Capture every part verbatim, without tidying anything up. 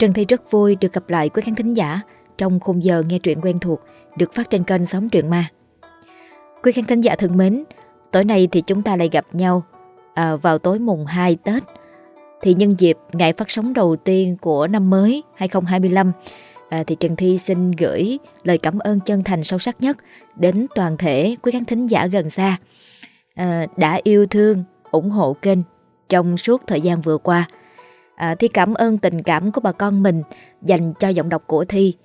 Trân Thi rất vui được gặp lại quý khán thính giả trong khung giờ nghe truyện quen thuộc được phát trên kênh Sống Truyện Ma. Quý khán thính giả thân mến, tối nay thì chúng ta lại gặp nhau à, vào tối mùng hai Tết. Thì nhân dịp ngày phát sóng đầu tiên của năm mới hai không hai lăm, à, thì Trân Thi xin gửi lời cảm ơn chân thành sâu sắc nhất đến toàn thể quý khán thính giả gần xa à, đã yêu thương, ủng hộ kênh trong suốt thời gian vừa qua. À, Thi cảm ơn tình cảm của bà con mình dành cho giọng đọc của Thi.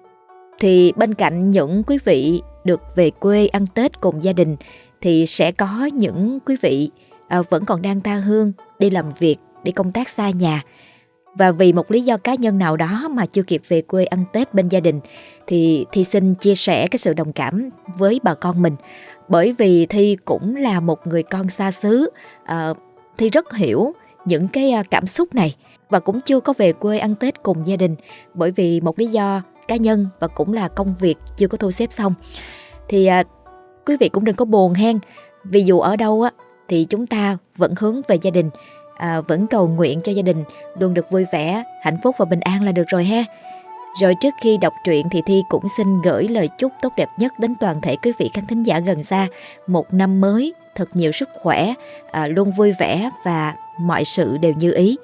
Thì bên cạnh những quý vị được về quê ăn Tết cùng gia đình, thì sẽ có những quý vị à, vẫn còn đang tha hương, đi làm việc, đi công tác xa nhà. Và vì một lý do cá nhân nào đó mà chưa kịp về quê ăn Tết bên gia đình, thì Thi xin chia sẻ cái sự đồng cảm với bà con mình. Bởi vì Thi cũng là một người con xa xứ, à, Thi rất hiểu những cái cảm xúc này và cũng chưa có về quê ăn Tết cùng gia đình bởi vì một lý do cá nhân và cũng là công việc chưa có thu xếp xong. Thì à, quý vị cũng đừng có buồn hen, vì dù ở đâu á thì chúng ta vẫn hướng về gia đình, à, vẫn cầu nguyện cho gia đình luôn được vui vẻ, hạnh phúc và bình an là được rồi ha. Rồi trước khi đọc truyện thì Thi cũng xin gửi lời chúc tốt đẹp nhất đến toàn thể quý vị khán thính giả gần xa, một năm mới thật nhiều sức khỏe, à, luôn vui vẻ và mọi sự đều như ý.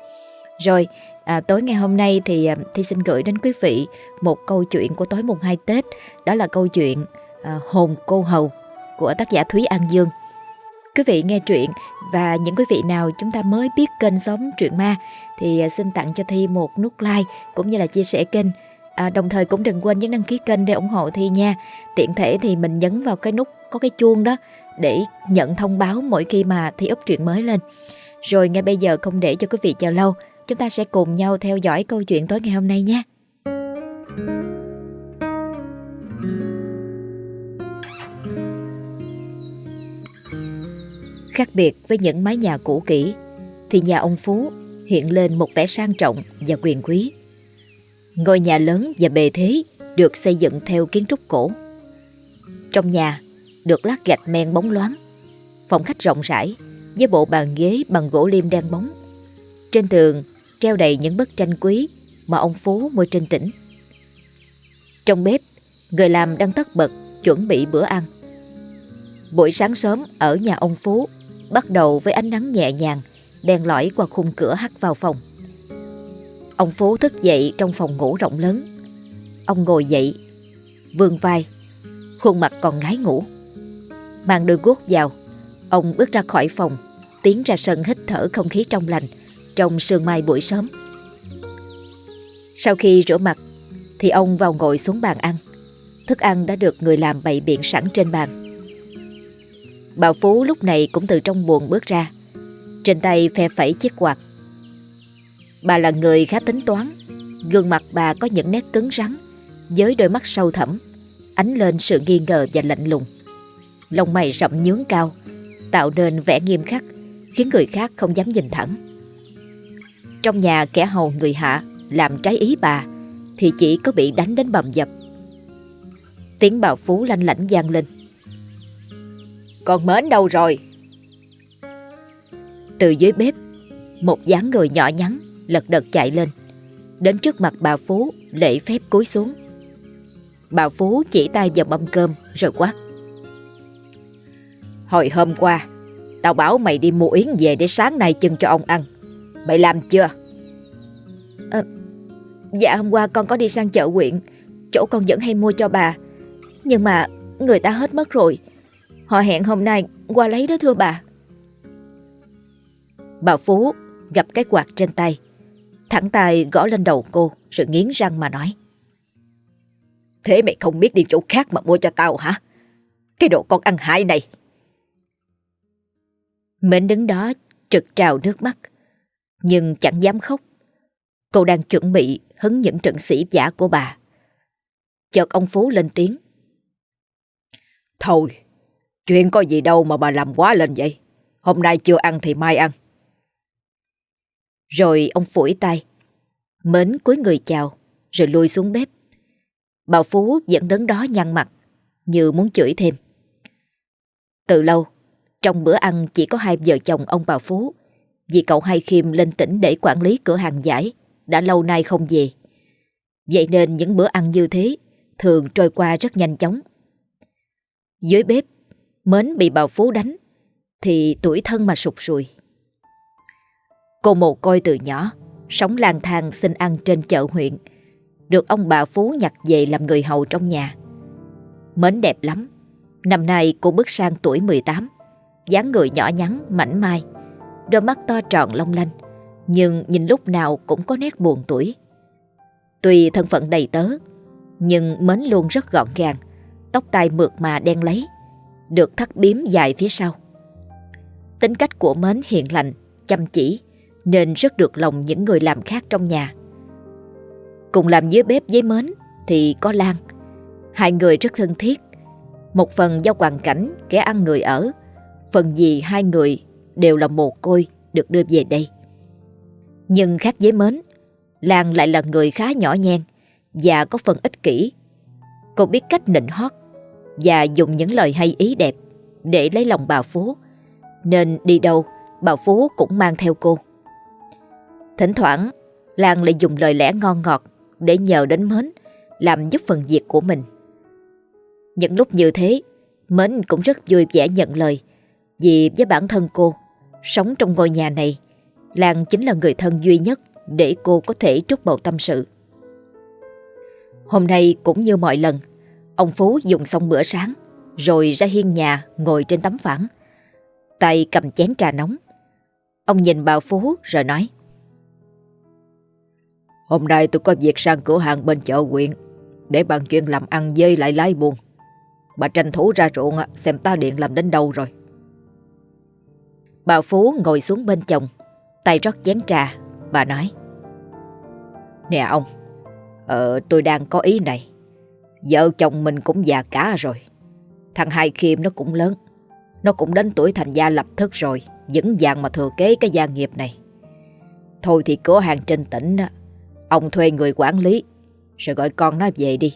Rồi à, tối ngày hôm nay thì à, Thi xin gửi đến quý vị một câu chuyện của tối mùng hai Tết. Đó là câu chuyện à, Hồn Cô Hầu của tác giả Thúy An Dương. Quý vị nghe truyện và những quý vị nào chúng ta mới biết kênh Sống Truyện Ma thì à, xin tặng cho Thi một nút like cũng như là chia sẻ kênh. À, đồng thời cũng đừng quên nhấn đăng ký kênh để ủng hộ Thi nha. Tiện thể thì mình nhấn vào cái nút có cái chuông đó để nhận thông báo mỗi khi mà Thi up truyện mới lên. Rồi ngay bây giờ không để cho quý vị chờ lâu, chúng ta sẽ cùng nhau theo dõi câu chuyện tối ngày hôm nay nhé. Khác biệt với những mái nhà cũ kỹ, thì nhà ông Phú hiện lên một vẻ sang trọng và quyền quý. Ngôi nhà lớn và bề thế được xây dựng theo kiến trúc cổ. Trong nhà được lát gạch men bóng loáng, phòng khách rộng rãi với bộ bàn ghế bằng gỗ liêm đen bóng. Trên tường treo đầy những bức tranh quý mà ông Phú mua trên tỉnh. Trong bếp, người làm đang tất bật chuẩn bị bữa ăn. Buổi sáng sớm ở nhà ông Phú bắt đầu với ánh nắng nhẹ nhàng đen lỏi qua khung cửa hắt vào phòng. Ông Phú thức dậy trong phòng ngủ rộng lớn. Ông ngồi dậy, vươn vai, khuôn mặt còn ngái ngủ. Mang đôi guốc vào, ông bước ra khỏi phòng, tiến ra sân hít thở không khí trong lành trong sương mai buổi sớm. Sau khi rửa mặt thì ông vào ngồi xuống bàn ăn. Thức ăn đã được người làm bày biện sẵn trên bàn. Bà Phú lúc này cũng từ trong buồng bước ra, trên tay phe phẩy chiếc quạt. Bà là người khá tính toán. Gương mặt bà có những nét cứng rắn với đôi mắt sâu thẳm, ánh lên sự nghi ngờ và lạnh lùng. Lông mày rậm nhướng cao, tạo nên vẻ nghiêm khắc, khiến người khác không dám nhìn thẳng. Trong nhà kẻ hầu người hạ làm trái ý bà thì chỉ có bị đánh đến bầm dập. Tiếng bà Phú lanh lảnh vang lên. Con Mến đâu rồi? Từ dưới bếp, một dáng người nhỏ nhắn lật đật chạy lên, đến trước mặt bà Phú lễ phép cúi xuống. Bà Phú chỉ tay vào mâm cơm rồi quát. Hồi hôm qua tao bảo mày đi mua yến về để sáng nay chưng cho ông ăn. Mày làm chưa? À, dạ hôm qua con có đi sang chợ huyện, chỗ con vẫn hay mua cho bà. Nhưng mà người ta hết mất rồi. Họ hẹn hôm nay qua lấy đó thưa bà. Bà Phú gặp cái quạt trên tay, thẳng tay gõ lên đầu cô rồi nghiến răng mà nói. Thế mày không biết đi chỗ khác mà mua cho tao hả? Cái đồ con ăn hại này. Mến đứng đó trực trào nước mắt, nhưng chẳng dám khóc. Cô đang chuẩn bị hứng những trận sĩ giả của bà. Chợt ông Phú lên tiếng. Thôi, chuyện có gì đâu mà bà làm quá lên vậy. Hôm nay chưa ăn thì mai ăn. Rồi ông phủi tay. Mến cúi người chào rồi lui xuống bếp. Bà Phú vẫn đứng đó nhăn mặt, như muốn chửi thêm. Từ lâu, trong bữa ăn chỉ có hai vợ chồng ông bà Phú, vì cậu Hai Khiêm lên tỉnh để quản lý cửa hàng giải đã lâu nay không về. Vậy nên những bữa ăn như thế thường trôi qua rất nhanh chóng. Dưới bếp, Mến bị bà Phú đánh thì tủi thân mà sụt sùi. Cô mồ côi từ nhỏ, sống lang thang xin ăn trên chợ huyện, được ông bà Phú nhặt về làm người hầu trong nhà. Mến đẹp lắm. Năm nay cô bước sang tuổi mười tám, dáng người nhỏ nhắn, mảnh mai, đôi mắt to tròn long lanh, nhưng nhìn lúc nào cũng có nét buồn tủi. Tuy thân phận đầy tớ, nhưng Mến luôn rất gọn gàng, tóc tai mượt mà đen láy, được thắt bím dài phía sau. Tính cách của Mến hiền lành, chăm chỉ, nên rất được lòng những người làm khác trong nhà. Cùng làm dưới bếp với Mến thì có Lan. Hai người rất thân thiết. Một phần do hoàn cảnh kẻ ăn người ở, phần vì hai người đều là mồ côi được đưa về đây. Nhưng khác với Mến, Lan lại là người khá nhỏ nhen và có phần ích kỷ. Cô biết cách nịnh hót và dùng những lời hay ý đẹp để lấy lòng bà Phú, nên đi đâu bà Phú cũng mang theo cô. Thỉnh thoảng Lan lại dùng lời lẽ ngon ngọt để nhờ đến Mến làm giúp phần việc của mình. Những lúc như thế, Mến cũng rất vui vẻ nhận lời, vì với bản thân cô, sống trong ngôi nhà này, Lan chính là người thân duy nhất để cô có thể trút bầu tâm sự. Hôm nay cũng như mọi lần, ông Phú dùng xong bữa sáng rồi ra hiên nhà ngồi trên tấm phản, tay cầm chén trà nóng. Ông nhìn bà Phú rồi nói: "Hôm nay tôi có việc sang cửa hàng bên chợ huyện để bàn chuyện làm ăn với lại lái buôn. Bà tranh thủ ra ruộng xem tá điện làm đến đâu rồi." Bà Phú ngồi xuống bên chồng, tay rót chén trà. Bà nói: "Nè ông, ờ, tôi đang có ý này. Vợ chồng mình cũng già cả rồi. Thằng Hai Khiêm nó cũng lớn, nó cũng đến tuổi thành gia lập thất rồi, vững vàng mà thừa kế cái gia nghiệp này. Thôi thì cửa hàng trên tỉnh đó, ông thuê người quản lý, rồi gọi con nó về đi."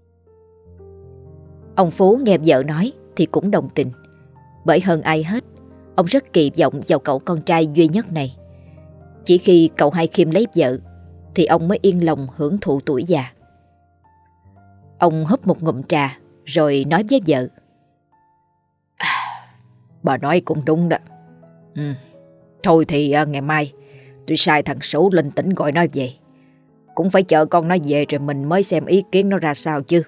Ông Phú nghe vợ nói thì cũng đồng tình, bởi hơn ai hết, ông rất kỳ vọng vào cậu con trai duy nhất này. Chỉ khi cậu Hai Khiêm lấy vợ thì ông mới yên lòng hưởng thụ tuổi già. Ông húp một ngụm trà rồi nói với vợ: à, "Bà nói cũng đúng đó. Ừ. Thôi thì à, ngày mai tôi sai thằng Sủ lên tỉnh gọi nó về. Cũng phải chờ con nó về rồi mình mới xem ý kiến nó ra sao chứ."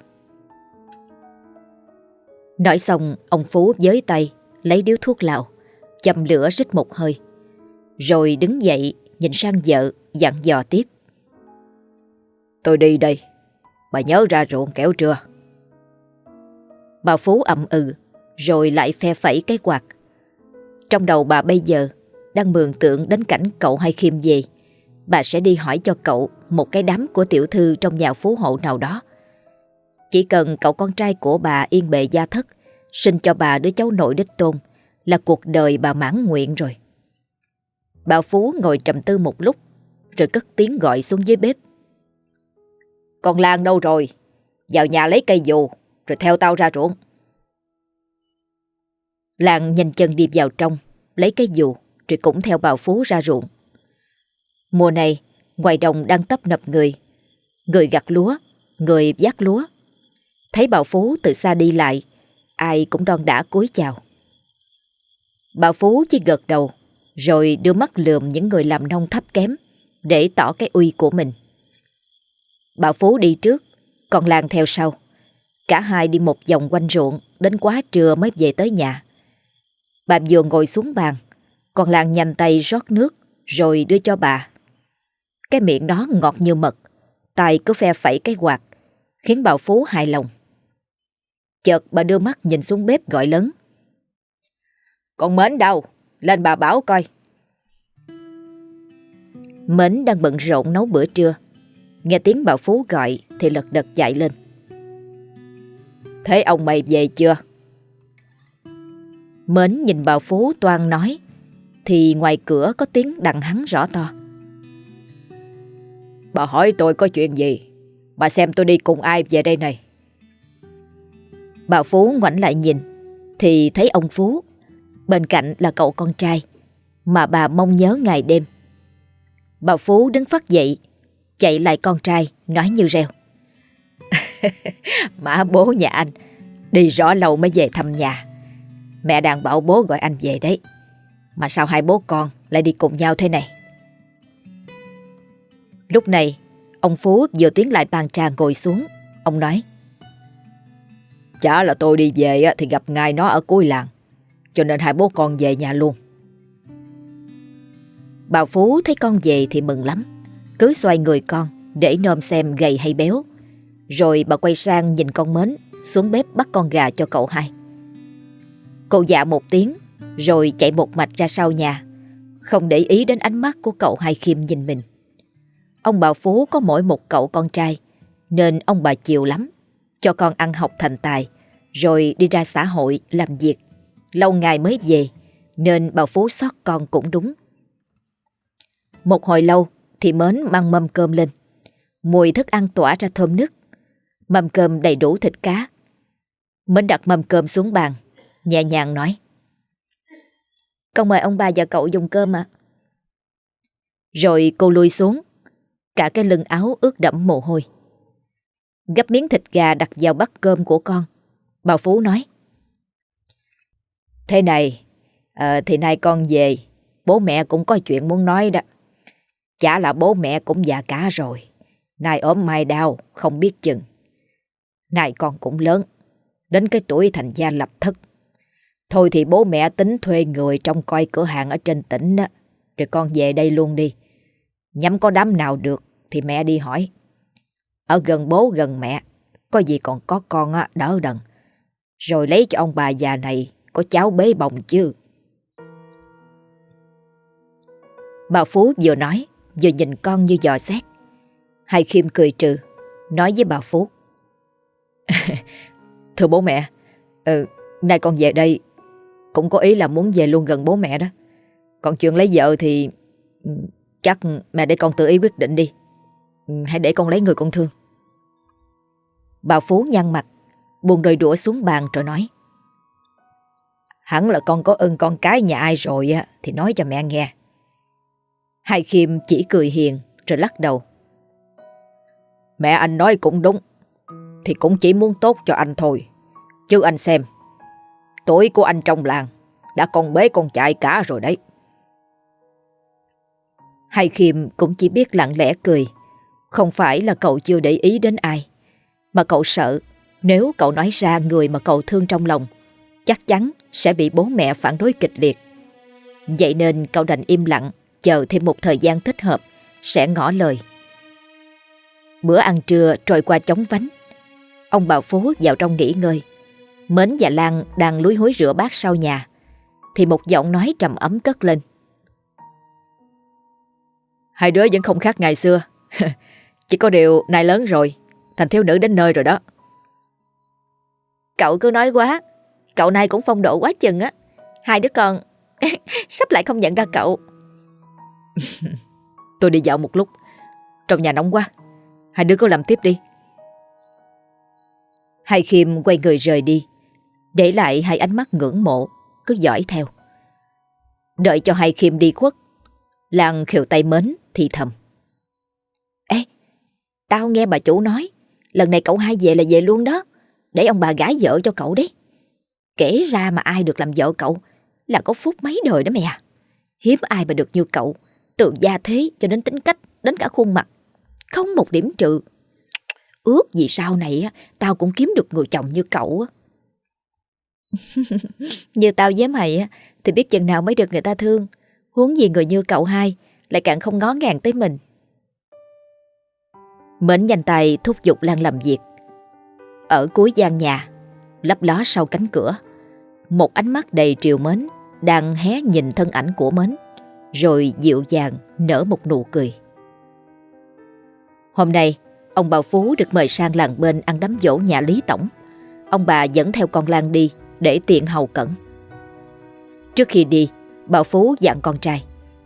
Nói xong, ông Phú với tay lấy điếu thuốc lào, châm lửa rít một hơi, rồi đứng dậy nhìn sang vợ dặn dò tiếp: "Tôi đi đây, bà nhớ ra ruộng kẻo trưa." Bà Phú ậm ừ, rồi lại phe phẩy cái quạt. Trong đầu bà bây giờ đang mường tượng đến cảnh cậu Hai Khiêm về, bà sẽ đi hỏi cho cậu một cái đám của tiểu thư trong nhà phú hộ nào đó. Chỉ cần cậu con trai của bà yên bề gia thất, sinh cho bà đứa cháu nội đích tôn, là cuộc đời bà mãn nguyện rồi. Bà Phú ngồi trầm tư một lúc, rồi cất tiếng gọi xuống dưới bếp: "Con Lan đâu rồi? Vào nhà lấy cây dù, rồi theo tao ra ruộng." Lan nhanh chân đi vào trong, lấy cái dù, rồi cũng theo bà Phú ra ruộng. Mùa này, ngoài đồng đang tấp nập người, người gặt lúa, người vác lúa. Thấy bà Phú từ xa đi lại, ai cũng đon đả cúi chào. Bà Phú chỉ gật đầu, rồi đưa mắt lườm những người làm nông thấp kém để tỏ cái uy của mình. Bà Phú đi trước, còn Lan theo sau. Cả hai đi một vòng quanh ruộng, đến quá trưa mới về tới nhà. Bà vừa ngồi xuống bàn, còn Lan nhanh tay rót nước rồi đưa cho bà. Cái miệng nó ngọt như mật, tay cứ phe phẩy cái quạt, khiến bà Phú hài lòng. Chợt bà đưa mắt nhìn xuống bếp gọi lớn: "Con Mến đâu? Lên bà bảo coi." Mến đang bận rộn nấu bữa trưa, nghe tiếng bà Phú gọi thì lật đật chạy lên: "Thế ông mày về chưa?" Mến nhìn bà Phú toan nói thì ngoài cửa có tiếng đằng hắn rõ to: "Bà hỏi tôi có chuyện gì? Bà xem tôi đi cùng ai về đây này?" Bà Phú ngoảnh lại nhìn thì thấy ông Phú, bên cạnh là cậu con trai mà bà mong nhớ ngày đêm. Bà Phú đứng phắt dậy, chạy lại con trai, nói như reo. Má bố nhà anh đi rõ lâu mới về thăm nhà. Mẹ đang bảo bố gọi anh về đấy. Mà sao hai bố con lại đi cùng nhau thế này? Lúc này ông Phú vừa tiến lại bàn trà ngồi xuống. Ông nói: Chả là tôi đi về thì gặp ngay nó ở cuối làng, cho nên hai bố con về nhà luôn. Bà Phú thấy con về thì mừng lắm, cứ xoay người con để nôm xem gầy hay béo. Rồi bà quay sang nhìn con Mến xuống bếp bắt con gà cho cậu hai. Cô dạ một tiếng rồi chạy một mạch ra sau nhà, không để ý đến ánh mắt của cậu hai Khiêm nhìn mình. Ông bà Phú có mỗi một cậu con trai, nên ông bà chiều lắm, cho con ăn học thành tài, rồi đi ra xã hội làm việc. Lâu ngày mới về, nên bà Phú xót con cũng đúng. Một hồi lâu thì Mến mang mâm cơm lên. Mùi thức ăn tỏa ra thơm nức. Mâm cơm đầy đủ thịt cá. Mến đặt mâm cơm xuống bàn, nhẹ nhàng nói: Con mời ông bà và cậu dùng cơm ạ. Rồi cô lui xuống, cả cái lưng áo ướt đẫm mồ hôi. Gắp miếng thịt gà đặt vào bát cơm của con. Bà Phú nói: Thế này, à, thì nay con về, bố mẹ cũng có chuyện muốn nói đó. Chả là bố mẹ cũng già cả rồi, nay ốm mai đau không biết chừng. Nay con cũng lớn, đến cái tuổi thành gia lập thất. Thôi thì bố mẹ tính thuê người trông coi cửa hàng ở trên tỉnh đó, rồi con về đây luôn đi. Nhắm có đám nào được thì mẹ đi hỏi. Ở gần bố gần mẹ, có gì còn có con á, đỡ đần. Rồi lấy cho ông bà già này có cháu bế bồng chứ. Bà Phú vừa nói vừa nhìn con như dò xét. Hai Khiêm cười trừ, nói với bà Phú: Thưa bố mẹ, ừ, nay con về đây cũng có ý là muốn về luôn gần bố mẹ đó. Còn chuyện lấy vợ thì chắc mẹ để con tự ý quyết định đi. Hãy để con lấy người con thương. Bà Phú nhăn mặt, buông đôi đũa xuống bàn rồi nói: Hẳn là con có ưng con cái nhà ai rồi á thì nói cho mẹ nghe. Hai Khiêm chỉ cười hiền rồi lắc đầu: Mẹ anh nói cũng đúng, thì cũng chỉ muốn tốt cho anh thôi. Chứ anh xem, tuổi của anh trong làng đã con bế con chạy cả rồi đấy. Hai Khiêm cũng chỉ biết lặng lẽ cười. Không phải là cậu chưa để ý đến ai, mà cậu sợ nếu cậu nói ra người mà cậu thương trong lòng, chắc chắn sẽ bị bố mẹ phản đối kịch liệt. Vậy nên cậu đành im lặng, chờ thêm một thời gian thích hợp sẽ ngỏ lời. Bữa ăn trưa trôi qua chóng vánh. Ông bà Phú vào trong nghỉ ngơi. Mến và Lan đang lúi húi rửa bát sau nhà, thì một giọng nói trầm ấm cất lên: Hai đứa vẫn không khác ngày xưa. Chỉ có điều nay lớn rồi, thành thiếu nữ đến nơi rồi đó. Cậu cứ nói quá, cậu này cũng phong độ quá chừng á. Hai đứa con sắp lại không nhận ra cậu. Tôi đi dạo một lúc, trong nhà nóng quá, hai đứa cứ làm tiếp đi. Hai Khiêm quay người rời đi, để lại hai ánh mắt ngưỡng mộ cứ dõi theo. Đợi cho hai Khiêm đi khuất, Lan khều tay Mến thì thầm: Ê, tao nghe bà chủ nói lần này cậu hai về là về luôn đó, để ông bà gái vợ cho cậu đấy. Kể ra mà ai được làm vợ cậu là có phúc mấy đời đó mẹ à. Hiếm ai mà được như cậu, từ gia thế cho đến tính cách, đến cả khuôn mặt, không một điểm trừ. Ước gì sau này á, tao cũng kiếm được người chồng như cậu á. Như tao với mày á, thì biết chừng nào mới được người ta thương. Huống gì người như cậu hai lại càng không ngó ngàng tới mình. Mến nhanh tay thúc giục Lan làm việc. Ở cuối gian nhà, lấp ló sau cánh cửa, một ánh mắt đầy trìu mến đang hé nhìn thân ảnh của Mến, rồi dịu dàng nở một nụ cười. Hôm nay, ông bà Phú được mời sang làng bên ăn đám giỗ nhà Lý Tổng. Ông bà dẫn theo con Lan đi để tiện hầu cẩn. Trước khi đi, bà Phú dặn con trai: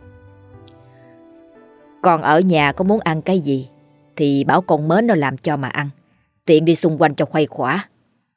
Con ở nhà có muốn ăn cái gì thì bảo con Mến nó làm cho mà ăn, tiện đi xung quanh cho khuây khỏa.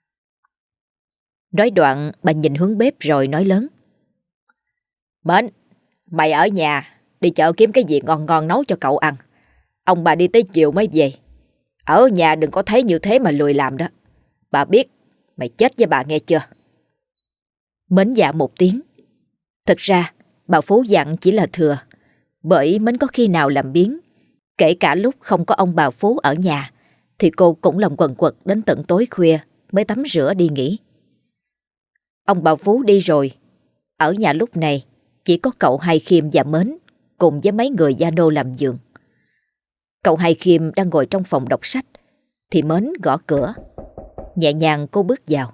Nói đoạn, bà nhìn hướng bếp rồi nói lớn: Mến, mày ở nhà đi chợ kiếm cái gì ngon ngon nấu cho cậu ăn. Ông bà đi tới chiều mới về. Ở nhà đừng có thấy như thế mà lười làm đó. Bà biết, mày chết với bà nghe chưa? Mến dạ một tiếng. Thật ra bà Phú dặn chỉ là thừa, bởi Mến có khi nào làm biếng. Kể cả lúc không có ông bà Phú ở nhà thì cô cũng lòng quần quật đến tận tối khuya mới tắm rửa đi nghỉ. Ông bà Phú đi rồi, ở nhà lúc này chỉ có cậu Hai Khiêm và Mến cùng với mấy người gia nô làm giường. Cậu Hai Khiêm đang ngồi trong phòng đọc sách thì Mến gõ cửa. Nhẹ nhàng cô bước vào.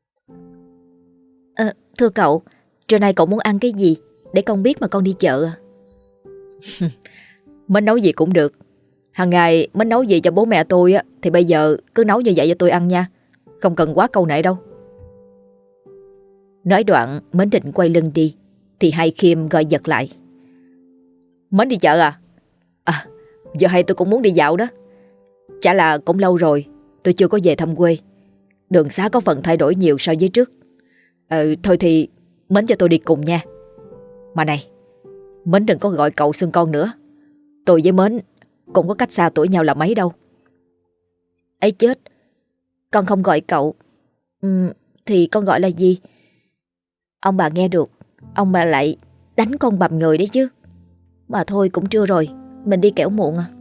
À, thưa cậu, trưa nay cậu muốn ăn cái gì để con biết mà con đi chợ à? Mến nấu gì cũng được. Hàng ngày Mến nấu gì cho bố mẹ tôi á, thì bây giờ cứ nấu như vậy cho tôi ăn nha. Không cần quá câu nệ đâu. Nói đoạn Mến định quay lưng đi thì Hai Khiêm gọi giật lại. Mến đi chợ à? À, giờ hay tôi cũng muốn đi dạo đó. Chả là cũng lâu rồi tôi chưa có về thăm quê. Đường xá có phần thay đổi nhiều so với trước. Ờ, thôi thì Mến cho tôi đi cùng nha. Mà này, Mến đừng có gọi cậu xưng con nữa. Tôi với Mến cũng có cách xa tuổi nhau là mấy đâu. Ấy chết, con không gọi cậu. Ừ, thì con gọi là gì? Ông bà nghe được, ông bà lại đánh con bầm người đấy chứ. Mà thôi cũng trưa rồi, mình đi kẻo muộn à.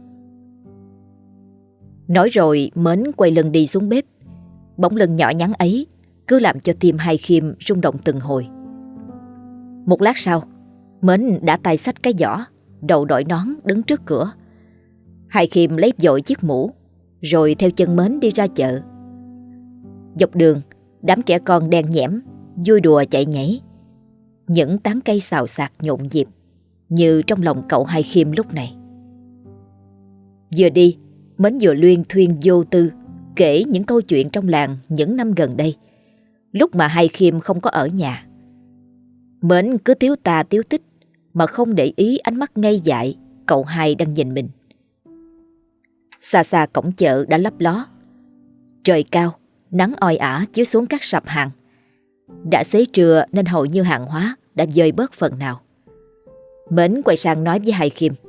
Nói rồi Mến quay lưng đi xuống bếp. Bóng lưng nhỏ nhắn ấy cứ làm cho tim Hai Khiêm rung động từng hồi. Một lát sau, Mến đã tay xách cái giỏ, đầu đội nón đứng trước cửa. Hai Khiêm lấy vội chiếc mũ, rồi theo chân Mến đi ra chợ. Dọc đường, đám trẻ con đen nhẽm, vui đùa chạy nhảy. Những tán cây xào xạc nhộn nhịp, như trong lòng cậu Hai Khiêm lúc này. Vừa đi, Mến vừa luyên thuyên vô tư kể những câu chuyện trong làng những năm gần đây, lúc mà Hai Khiêm không có ở nhà. Mến cứ tiếu tà tiếu tích mà không để ý ánh mắt ngây dại cậu Hai đang nhìn mình. Xa xa cổng chợ đã lấp ló. Trời cao, nắng oi ả chiếu xuống các sạp hàng. Đã xế trưa nên hầu như hàng hóa đã dời bớt phần nào. Mến quay sang nói với Hai Khiêm.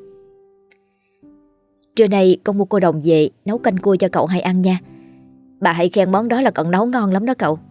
Trưa nay con mua cô đồng về nấu canh cua cho cậu Hai ăn nha. Bà hãy khen món đó là con nấu ngon lắm đó cậu.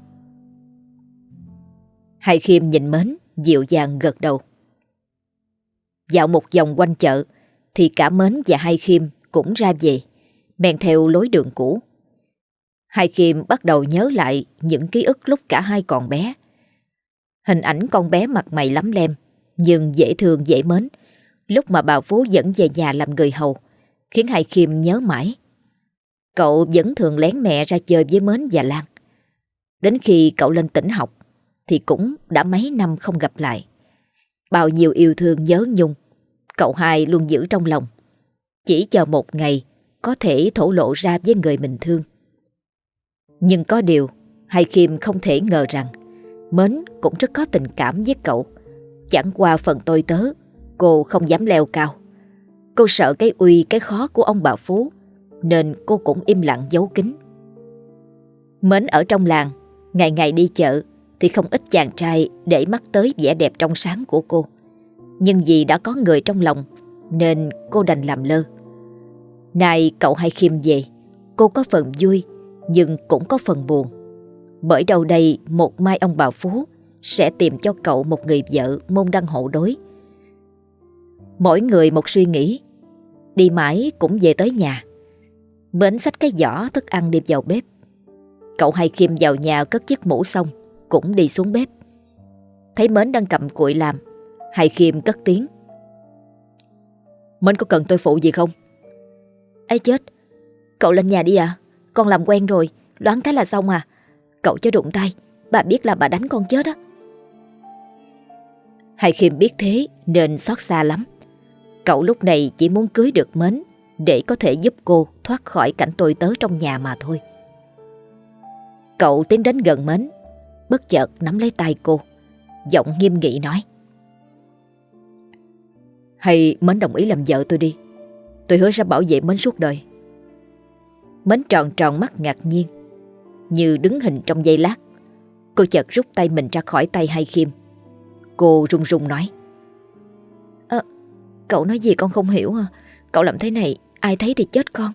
Hai Khiêm nhìn Mến, dịu dàng gật đầu. Dạo một vòng quanh chợ thì cả Mến và Hai Khiêm cũng ra về, men theo lối đường cũ. Hai Khiêm bắt đầu nhớ lại những ký ức lúc cả hai còn bé. Hình ảnh con bé mặt mày lắm lem nhưng dễ thương dễ mến, lúc mà bà Phú dẫn về nhà làm người hầu, khiến Hai Khiêm nhớ mãi. Cậu vẫn thường lén mẹ ra chơi với Mến và Lan. Đến khi cậu lên tỉnh học thì cũng đã mấy năm không gặp lại. Bao nhiêu yêu thương nhớ nhung cậu Hai luôn giữ trong lòng, chỉ chờ một ngày có thể thổ lộ ra với người mình thương. Nhưng có điều Hai Khiêm không thể ngờ rằng Mến cũng rất có tình cảm với cậu. Chẳng qua phần tôi tớ, cô không dám leo cao. Cô sợ cái uy cái khó của ông bà Phú, nên cô cũng im lặng giấu kín. Mến ở trong làng, ngày ngày đi chợ thì không ít chàng trai để mắt tới vẻ đẹp trong sáng của cô. Nhưng vì đã có người trong lòng nên cô đành làm lơ. Nay cậu Hai Khiêm về, cô có phần vui nhưng cũng có phần buồn. Bởi đâu đây một mai ông bà Phú sẽ tìm cho cậu một người vợ môn đăng hộ đối. Mỗi người một suy nghĩ, đi mãi cũng về tới nhà. Mến xách cái giỏ thức ăn đi vào bếp. Cậu Hai Khiêm vào nhà cất chiếc mũ xong cũng đi xuống bếp. Thấy Mến đang cầm cụi làm, Hai Khiêm cất tiếng. Mến có cần tôi phụ gì không? Ấy chết, cậu lên nhà đi ạ. À? Con làm quen rồi, loáng cái là xong à. Cậu chớ đụng tay, bà biết là bà đánh con chết á. Hai Khiêm biết thế nên xót xa lắm. Cậu lúc này chỉ muốn cưới được Mến để có thể giúp cô thoát khỏi cảnh tôi tớ trong nhà mà thôi. Cậu tiến đến gần Mến, bất chợt nắm lấy tay cô, giọng nghiêm nghị nói. Hay Mến đồng ý làm vợ tôi đi. Tôi hứa sẽ bảo vệ Mến suốt đời. Mến tròn tròn mắt ngạc nhiên, như đứng hình trong giây lát. Cô chợt rút tay mình ra khỏi tay Hai Khiêm. Cô run run nói. À, cậu nói gì con không hiểu à? Cậu làm thế này ai thấy thì chết con.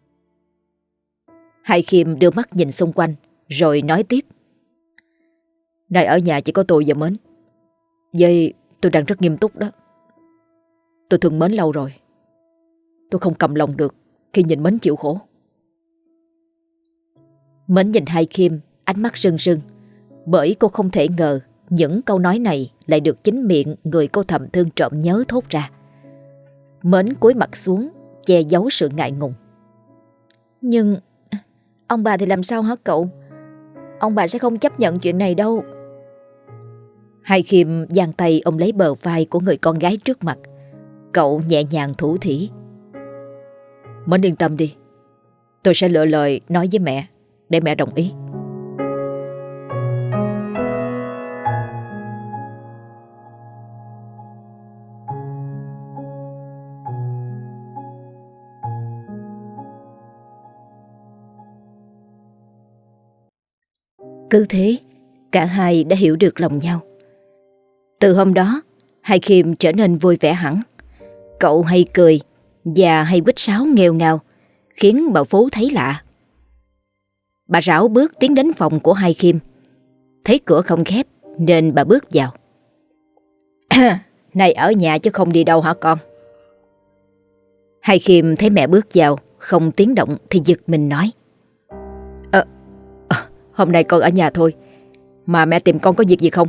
Hai Khiêm đưa mắt nhìn xung quanh rồi nói tiếp. Này ở nhà chỉ có tôi và Mến. Vậy tôi đang rất nghiêm túc đó. Tôi thương Mến lâu rồi. Tôi không cầm lòng được khi nhìn Mến chịu khổ. Mến nhìn Hai Khiêm, ánh mắt rưng rưng, bởi cô không thể ngờ những câu nói này lại được chính miệng người cô thầm thương trộm nhớ thốt ra. Mến cúi mặt xuống, che giấu sự ngại ngùng. Nhưng ông bà thì làm sao hả cậu? Ông bà sẽ không chấp nhận chuyện này đâu. Hai Khiêm giang tay ôm lấy bờ vai của người con gái trước mặt. Cậu nhẹ nhàng thủ thỉ. Mến yên tâm đi. Tôi sẽ lựa lời nói với mẹ để mẹ đồng ý. Cứ thế, cả hai đã hiểu được lòng nhau. Từ hôm đó, Hai Khiêm trở nên vui vẻ hẳn. Cậu hay cười và hay huýt sáo nghêu ngao, khiến bà Phú thấy lạ. Bà rảo bước tiến đến phòng của Hai Khiêm. Thấy cửa không khép nên bà bước vào. Này ở nhà chứ không đi đâu hả con? Hai Khiêm thấy mẹ bước vào, không tiếng động thì giật mình nói. Ờ, à, hôm nay con ở nhà thôi. Mà mẹ tìm con có việc gì không?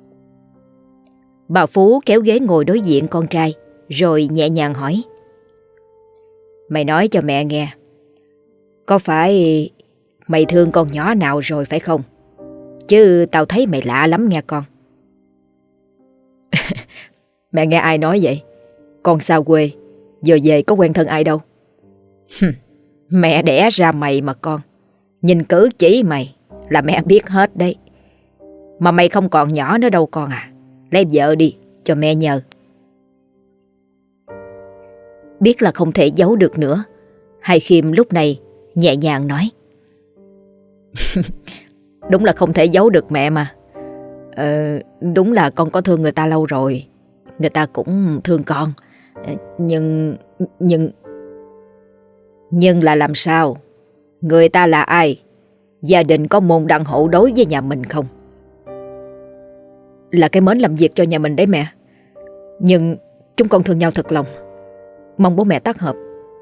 Bà Phú kéo ghế ngồi đối diện con trai, rồi nhẹ nhàng hỏi. Mày nói cho mẹ nghe, có phải mày thương con nhỏ nào rồi phải không? Chứ tao thấy mày lạ lắm nghe con. Mẹ nghe ai nói vậy? Con xa quê, giờ về có quen thân ai đâu. Mẹ đẻ ra mày mà con. Nhìn cử chỉ mày là mẹ biết hết đấy. Mà mày không còn nhỏ nữa đâu con à. Lấy vợ đi cho mẹ nhờ. Biết là không thể giấu được nữa, Hai Khiêm lúc này nhẹ nhàng nói. Đúng là không thể giấu được mẹ mà. Ờ, đúng là con có thương người ta lâu rồi. Người ta cũng thương con. Nhưng... Nhưng... Nhưng là làm sao? Người ta là ai? Gia đình có môn đăng hộ đối với nhà mình không? Là cái Mến làm việc cho nhà mình đấy mẹ. Nhưng chúng con thương nhau thật lòng. Mong bố mẹ tác hợp.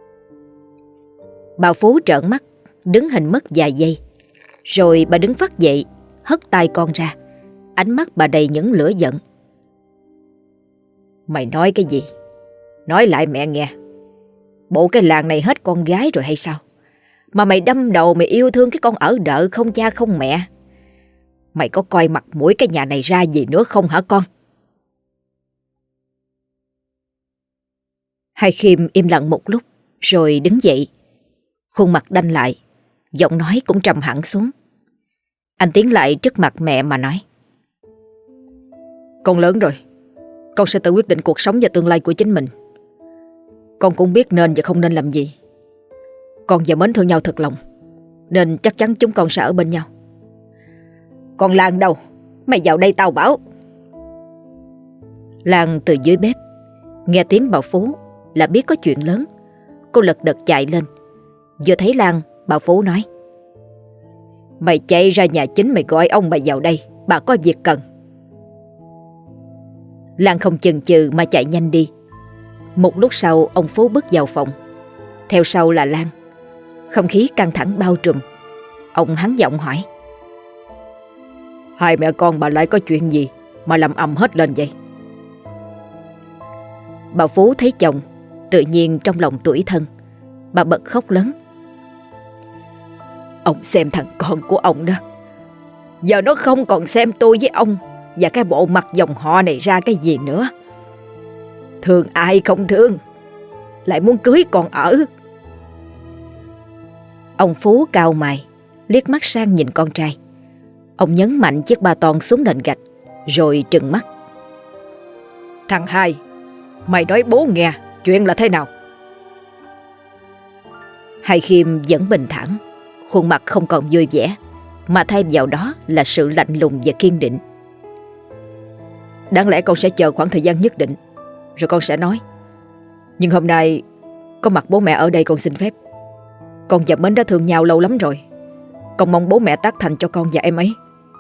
Bà Phú trợn mắt, đứng hình mất vài giây. Rồi bà đứng phắt dậy, hất tay con ra. Ánh mắt bà đầy những lửa giận. Mày nói cái gì? Nói lại mẹ nghe. Bộ cái làng này hết con gái rồi hay sao? Mà mày đâm đầu mày yêu thương cái con ở đợ không cha không mẹ. Mày có coi mặt mũi cái nhà này ra gì nữa không hả con? Hai Khiêm im lặng một lúc rồi đứng dậy. Khuôn mặt đanh lại, giọng nói cũng trầm hẳn xuống. Anh tiến lại trước mặt mẹ mà nói. Con lớn rồi, con sẽ tự quyết định cuộc sống và tương lai của chính mình. Con cũng biết nên và không nên làm gì. Con và Mến thương nhau thật lòng, nên chắc chắn chúng con sẽ ở bên nhau. Còn Lan đâu? Mày vào đây tao bảo. Lan từ dưới bếp nghe tiếng bà Phú là biết có chuyện lớn. Cô lật đật chạy lên. Vừa thấy Lan, bà Phú nói. Mày chạy ra nhà chính mày gọi ông bà vào đây, bà có việc cần. Lan không chần chừ mà chạy nhanh đi. Một lúc sau ông Phú bước vào phòng. Theo sau là Lan. Không khí căng thẳng bao trùm. Ông hắn giọng hỏi. Hai mẹ con bà lại có chuyện gì mà làm ầm hết lên vậy? Bà Phú thấy chồng, tự nhiên trong lòng tủi thân. Bà bật khóc lớn. Ông xem thằng con của ông đó. Giờ nó không còn xem tôi với ông và cái bộ mặt dòng họ này ra cái gì nữa. Thương ai không thương, lại muốn cưới còn ở. Ông Phú cau mày, liếc mắt sang nhìn con trai. Ông nhấn mạnh chiếc ba ton xuống nền gạch, rồi trừng mắt. Thằng Hai, mày nói bố nghe chuyện là thế nào? Hai Khiêm vẫn bình thản, khuôn mặt không còn vui vẻ, mà thay vào đó là sự lạnh lùng và kiên định. Đáng lẽ con sẽ chờ khoảng thời gian nhất định, rồi con sẽ nói. Nhưng hôm nay Có mặt bố mẹ ở đây con xin phép. Con và Mến đã thương nhau lâu lắm rồi. Con mong bố mẹ tác thành cho con và em ấy.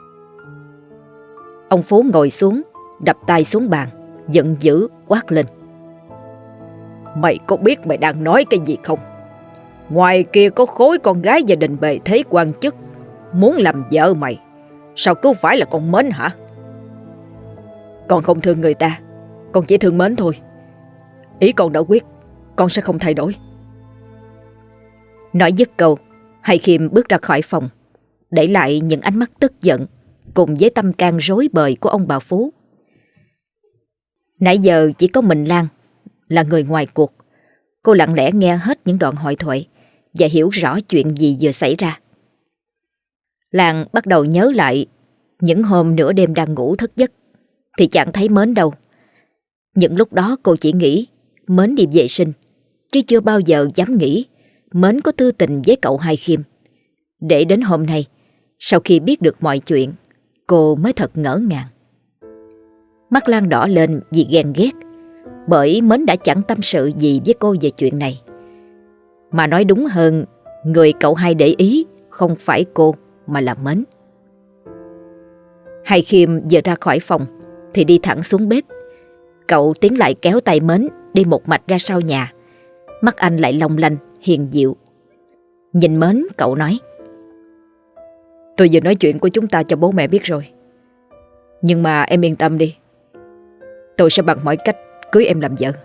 Ông Phú ngồi xuống, đập tay xuống bàn, giận dữ quát lên. Mày có biết mày đang nói cái gì không? Ngoài kia có khối con gái gia đình bề thế quan chức muốn làm vợ mày. Sao cứ phải là con Mến hả? Con không thương người ta, con chỉ thương Mến thôi. Ý con đã quyết, con sẽ không thay đổi. Nói dứt câu, Hai Khiêm bước ra khỏi phòng, để lại những ánh mắt tức giận cùng với tâm can rối bời của ông bà Phú. Nãy giờ chỉ có mình Lan là người ngoài cuộc. Cô lặng lẽ nghe hết những đoạn hội thoại và hiểu rõ chuyện gì vừa xảy ra. Lan bắt đầu nhớ lại những hôm nửa đêm đang ngủ thức giấc thì chẳng thấy Mến đâu. Những lúc đó cô chỉ nghĩ Mến đi vệ sinh, chứ chưa bao giờ dám nghĩ Mến có tư tình với cậu Hai Khiêm. Để đến hôm nay, sau khi biết được mọi chuyện, cô mới thật ngỡ ngàng. Mắt Lan đỏ lên vì ghen ghét, bởi Mến đã chẳng tâm sự gì với cô về chuyện này. Mà nói đúng hơn, người cậu Hai để ý không phải cô mà là Mến. Hai Khiêm vừa ra khỏi phòng thì đi thẳng xuống bếp. Cậu tiến lại kéo tay Mến đi một mạch ra sau nhà. Mắt anh lại long lanh, hiền dịu. Nhìn Mến, cậu nói: Tôi vừa nói chuyện của chúng ta cho bố mẹ biết rồi. Nhưng mà em yên tâm đi, tôi sẽ bằng mọi cách cưới em làm vợ.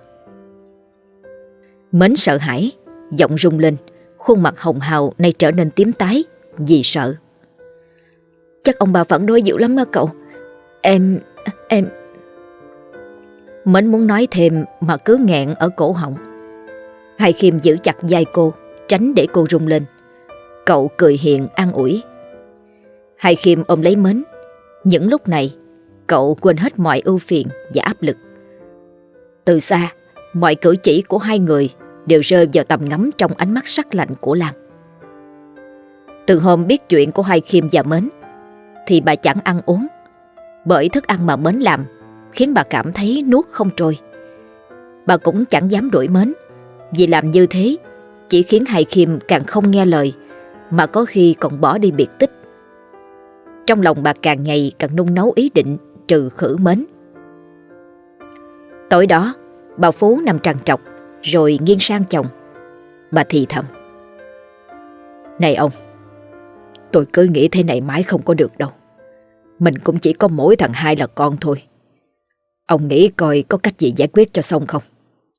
Mến sợ hãi, giọng rung lên, khuôn mặt hồng hào nay trở nên tím tái vì sợ. Chắc ông bà phản đối dữ lắm á cậu. Em... em... Mến muốn nói thêm mà cứ nghẹn ở cổ họng. Hai Khiêm giữ chặt vai cô, tránh để cô rung lên. Cậu cười hiền an ủi. Hai Khiêm ôm lấy Mến. Những lúc này, cậu quên hết mọi ưu phiền và áp lực. Từ xa, mọi cử chỉ của hai người đều rơi vào tầm ngắm trong ánh mắt sắc lạnh của Lan. Từ hôm biết chuyện của Hai Khiêm và Mến thì bà chẳng ăn uống, bởi thức ăn mà Mến làm khiến bà cảm thấy nuốt không trôi. Bà cũng chẳng dám đuổi Mến, vì làm như thế chỉ khiến Hai Khiêm càng không nghe lời, mà có khi còn bỏ đi biệt tích. Trong lòng bà càng ngày càng nung nấu ý định trừ khử Mến. Tối đó, bà Phú nằm trằn trọc rồi nghiêng sang chồng. Bà thì thầm: Này ông, tôi cứ nghĩ thế này mãi không có được đâu. Mình cũng chỉ có mỗi thằng Hai là con thôi. Ông nghĩ coi có cách gì giải quyết cho xong không?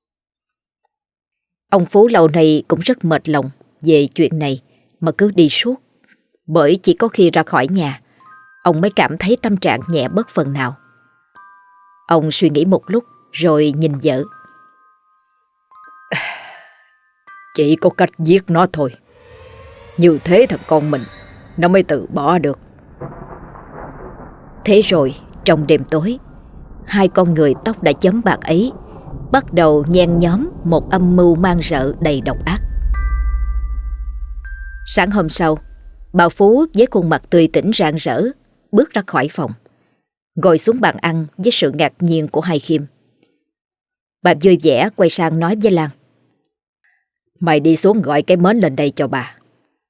Ông Phú lâu nay cũng rất mệt lòng về chuyện này mà cứ đi suốt. Bởi chỉ có khi ra khỏi nhà, ông mới cảm thấy tâm trạng nhẹ bớt phần nào. Ông suy nghĩ một lúc rồi nhìn vợ. Chỉ có cách giết nó thôi. Như thế thằng con mình nó mới tự bỏ được. Thế rồi trong đêm tối, hai con người tóc đã chấm bạc ấy bắt đầu nhen nhóm một âm mưu man rợ đầy độc ác. Sáng hôm sau, bà Phú với khuôn mặt tươi tỉnh rạng rỡ bước ra khỏi phòng, ngồi xuống bàn ăn với sự ngạc nhiên của Hai Khiêm. Bà vui vẻ quay sang nói với Lan: Mày đi xuống gọi cái Mến lên đây cho bà.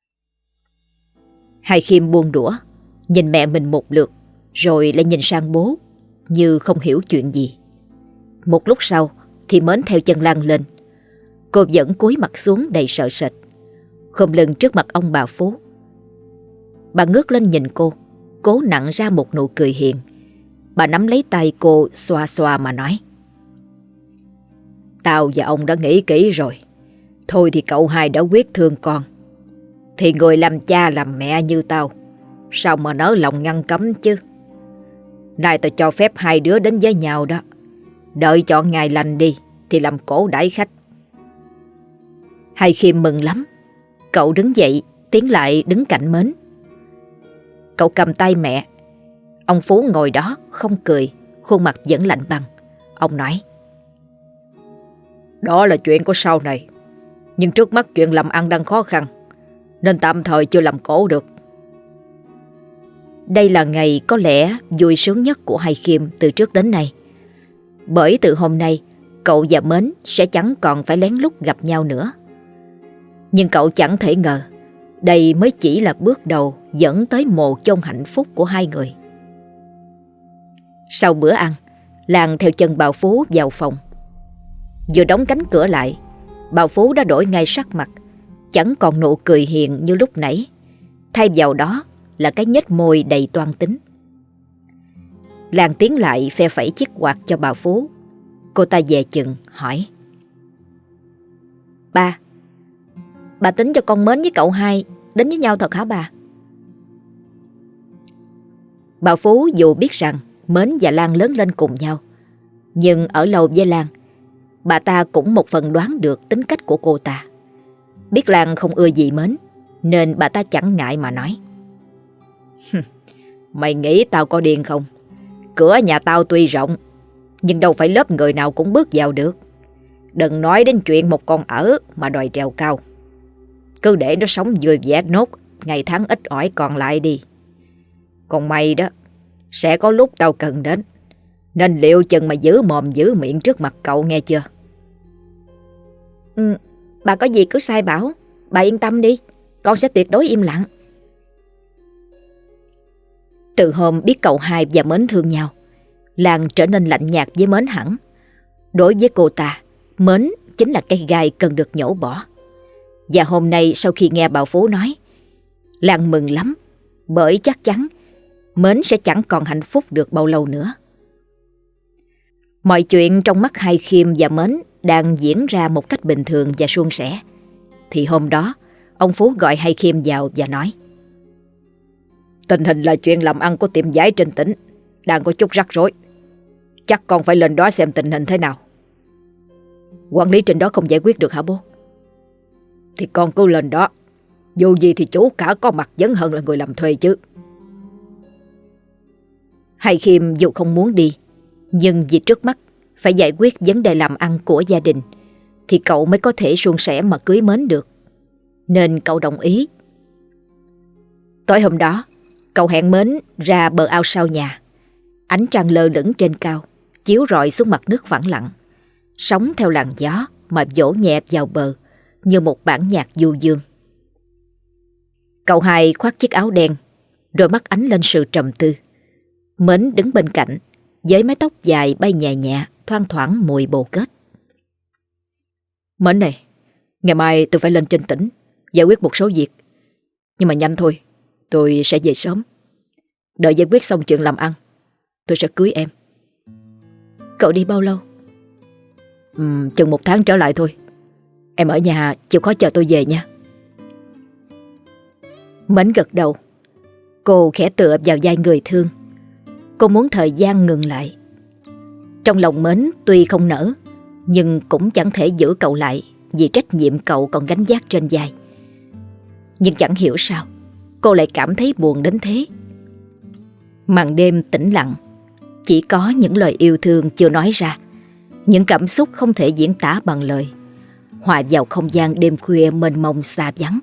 Hai Khiêm buông đũa, nhìn mẹ mình một lượt, rồi lại nhìn sang bố, như không hiểu chuyện gì. Một lúc sau thì Mến theo chân Lan lên. Cô vẫn cúi mặt xuống đầy sợ sệt, khom lưng trước mặt ông bà Phú. Bà ngước lên nhìn cô, cố nặn ra một nụ cười hiền. Bà nắm lấy tay cô xoa xoa mà nói: Tao và ông đã nghĩ kỹ rồi. Thôi thì cậu Hai đã quyết thương con, thì người làm cha làm mẹ như tao sao mà nỡ lòng ngăn cấm chứ. Nay tao cho phép hai đứa đến với nhau đó. Đợi chọn ngày lành đi thì làm cổ đãi khách. Hai Khiêm mừng lắm. Cậu đứng dậy tiến lại đứng cạnh Mến. Cậu cầm tay mẹ. Ông Phú ngồi đó không cười, khuôn mặt vẫn lạnh băng. Ông nói: Đó là chuyện của sau này, nhưng trước mắt chuyện làm ăn đang khó khăn, nên tạm thời chưa làm cổ được. Đây là ngày có lẽ vui sướng nhất của Hai Khiêm từ trước đến nay. Bởi từ hôm nay cậu và Mến sẽ chẳng còn phải lén lút gặp nhau nữa. Nhưng cậu chẳng thể ngờ đây mới chỉ là bước đầu dẫn tới mồ chôn hạnh phúc của hai người. Sau bữa ăn, Lan theo chân Bào Phú vào phòng. Vừa đóng cánh cửa lại, Bào Phú đã đổi ngay sắc mặt, chẳng còn nụ cười hiền như lúc nãy. Thay vào đó là cái nhếch môi đầy toan tính. Lan tiến lại phe phẩy chiếc quạt cho Bào Phú. Cô ta dè chừng hỏi: Ba, bà tính cho con Mến với cậu hai đến với nhau thật hả bà? Bào Phú dù biết rằng Mến và Lan lớn lên cùng nhau, nhưng ở lâu với Lan, bà ta cũng một phần đoán được tính cách của cô ta. Biết Lan không ưa gì Mến, nên bà ta chẳng ngại mà nói: Mày nghĩ tao có điên không? Cửa nhà tao tuy rộng, nhưng đâu phải lớp người nào cũng bước vào được. Đừng nói đến chuyện một con ở mà đòi trèo cao. Cứ để nó sống vui vẻ nốt ngày tháng ít ỏi còn lại đi. Còn mày đó, sẽ có lúc tao cần đến, nên liệu chừng mà giữ mồm giữ miệng trước mặt cậu nghe chưa? Ừ, bà có gì cứ sai bảo. Bà yên tâm đi, con sẽ tuyệt đối im lặng. Từ hôm biết cậu hai và Mến thương nhau, Lan trở nên lạnh nhạt với Mến hẳn. Đối với cô ta, Mến chính là cây gai cần được nhổ bỏ. Và hôm nay sau khi nghe Bào Phú nói, Lan mừng lắm, bởi chắc chắn Mến sẽ chẳng còn hạnh phúc được bao lâu nữa. Mọi chuyện trong mắt hai Khiêm và Mến đang diễn ra một cách bình thường và suôn sẻ. Thì hôm đó, ông Phú gọi hai Khiêm vào và nói: Tình hình là chuyện làm ăn của tiệm giấy trên tỉnh đang có chút rắc rối. Chắc con phải lên đó xem tình hình thế nào. Quản lý trên đó không giải quyết được hả bố? Thì con cứ lên đó. Dù gì thì chú cả có mặt vẫn hơn là người làm thuê chứ. Hai Khiêm dù không muốn đi, nhưng vì trước mắt phải giải quyết vấn đề làm ăn của gia đình, thì cậu mới có thể suôn sẻ mà cưới Mến được. Nên cậu đồng ý. Tối hôm đó, cậu hẹn Mến ra bờ ao sau nhà. Ánh trăng lơ lửng trên cao, chiếu rọi xuống mặt nước phẳng lặng. Sóng theo làn gió mà vỗ nhẹ vào bờ như một bản nhạc du dương. Cậu hai khoác chiếc áo đen, đôi mắt ánh lên sự trầm tư. Mến đứng bên cạnh với mái tóc dài bay nhẹ nhẹ, thoang thoảng mùi bồ kết. Mến này, ngày mai tôi phải lên trên tỉnh giải quyết một số việc. Nhưng mà nhanh thôi, tôi sẽ về sớm. Đợi giải quyết xong chuyện làm ăn, tôi sẽ cưới em. Cậu đi bao lâu? Uhm, chừng một tháng trở lại thôi. Em ở nhà chịu khó chờ tôi về nha. Mến gật đầu. Cô khẽ tựa vào vai người thương. Cô muốn thời gian ngừng lại. Trong lòng Mến tuy không nỡ, nhưng cũng chẳng thể giữ cậu lại, vì trách nhiệm cậu còn gánh vác trên vai. Nhưng chẳng hiểu sao cô lại cảm thấy buồn đến thế. Màn đêm tĩnh lặng, chỉ có những lời yêu thương chưa nói ra, những cảm xúc không thể diễn tả bằng lời, hòa vào không gian đêm khuya mênh mông xa vắng.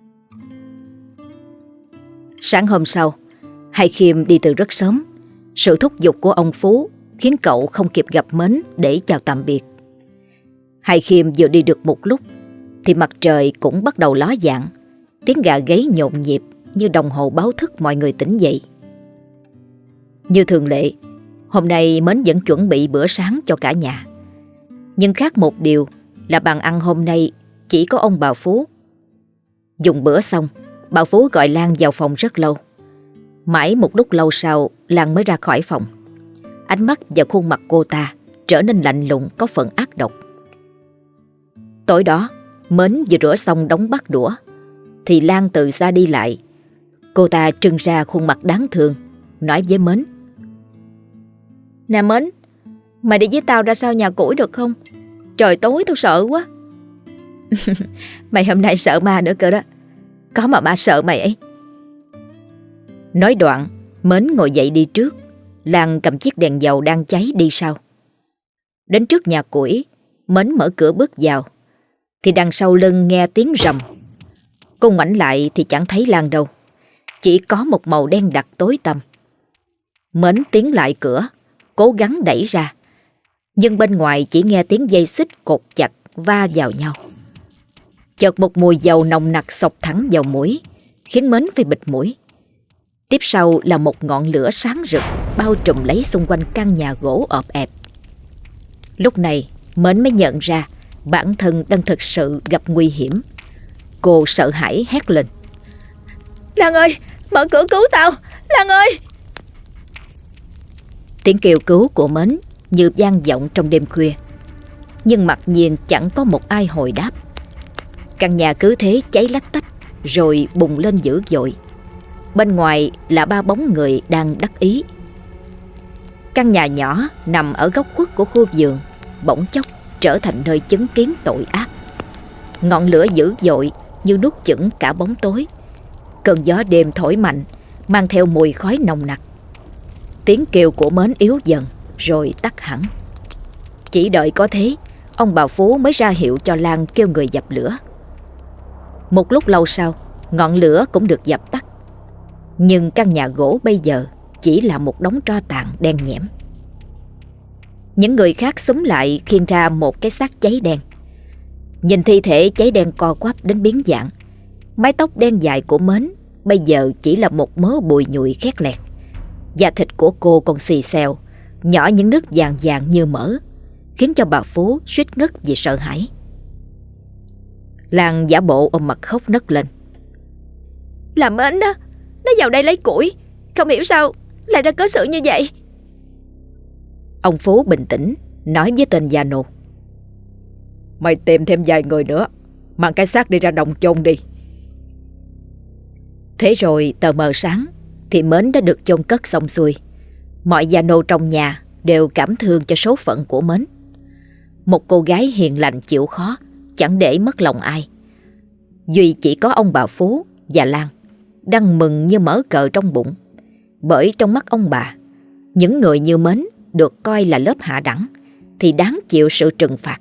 Sáng hôm sau, hai Khiêm đi từ rất sớm. Sự thúc giục của ông Phú khiến cậu không kịp gặp Mến để chào tạm biệt. Hai Khiêm vừa đi được một lúc thì mặt trời cũng bắt đầu ló dạng. Tiếng gà gáy nhộn nhịp như đồng hồ báo thức mọi người tỉnh dậy. Như thường lệ, hôm nay Mến vẫn chuẩn bị bữa sáng cho cả nhà. Nhưng khác một điều là bàn ăn hôm nay chỉ có ông bà Phú. Dùng bữa xong, bà Phú gọi Lan vào phòng rất lâu. Mãi một lúc lâu sau, Lan mới ra khỏi phòng. Ánh mắt và khuôn mặt cô ta trở nên lạnh lùng, có phần ác độc. Tối đó, Mến vừa rửa xong đống bát đũa thì Lan từ xa đi lại. Cô ta trưng ra khuôn mặt đáng thương, nói với Mến: Nè Mến, mày đi với tao ra sau nhà củi được không? Trời tối tao sợ quá. Mày hôm nay sợ ma nữa cơ đó. Có mà ma sợ mày ấy. Nói đoạn, Mến ngồi dậy đi trước. Lan cầm chiếc đèn dầu đang cháy đi sau. Đến trước nhà củi, Mến mở cửa bước vào thì đằng sau lưng nghe tiếng rầm. Cô ngoảnh lại thì chẳng thấy Lan đâu, chỉ có một màu đen đặc tối tăm. Mến tiến lại cửa, cố gắng đẩy ra, Nhưng bên ngoài chỉ nghe tiếng dây xích cột chặt va vào nhau. Chợt một mùi dầu nồng nặc xộc thẳng vào mũi, khiến Mến phải bịt mũi. Tiếp sau là một ngọn lửa sáng rực bao trùm lấy xung quanh căn nhà gỗ ọp ẹp. Lúc này Mến mới nhận ra bản thân đang thực sự gặp nguy hiểm. Cô sợ hãi hét lên: Lan ơi, mở cửa cứu tao, Lan ơi! Tiếng kêu cứu của Mến như vang vọng trong đêm khuya, nhưng mặc nhiên chẳng có một ai hồi đáp. Căn nhà cứ thế cháy lách tách rồi bùng lên dữ dội. Bên ngoài là ba bóng người đang đắc ý. Căn nhà nhỏ nằm ở góc khuất của khu vườn bỗng chốc trở thành nơi chứng kiến tội ác. Ngọn lửa dữ dội như nuốt chửng cả bóng tối. Cơn gió đêm thổi mạnh, mang theo mùi khói nồng nặc. Tiếng kêu của Mến yếu dần rồi tắt hẳn. Chỉ đợi có thế, ông bà Phú mới ra hiệu cho Lan kêu người dập lửa. Một lúc lâu sau, ngọn lửa cũng được dập tắt. Nhưng căn nhà gỗ bây giờ chỉ là một đống tro tàn đen nhẽm. Những người khác xúm lại khiêng ra một cái xác cháy đen. Nhìn thi thể cháy đen co quắp đến biến dạng, mái tóc đen dài của Mến bây giờ chỉ là một mớ bụi nhụy khét lẹt. Da thịt của cô còn xì xèo, nhỏ những nước vàng vàng như mỡ, khiến cho bà Phú suýt ngất vì sợ hãi. Lan giả bộ ôm mặt khóc nấc lên: Là Mến đó, nó vào đây lấy củi, không hiểu sao lại ra cớ sự như vậy. Ông Phú bình tĩnh nói với tên già nô: Mày tìm thêm vài người nữa, mang cái xác đi ra đồng chôn đi. Thế rồi tờ mờ sáng thì Mến đã được chôn cất xong xuôi. Mọi gia nô trong nhà đều cảm thương cho số phận của Mến. Một cô gái hiền lành chịu khó, chẳng để mất lòng ai. Duy chỉ có ông bà Phú và Lan đang mừng như mở cờ trong bụng. Bởi trong mắt ông bà, những người như Mến được coi là lớp hạ đẳng thì đáng chịu sự trừng phạt.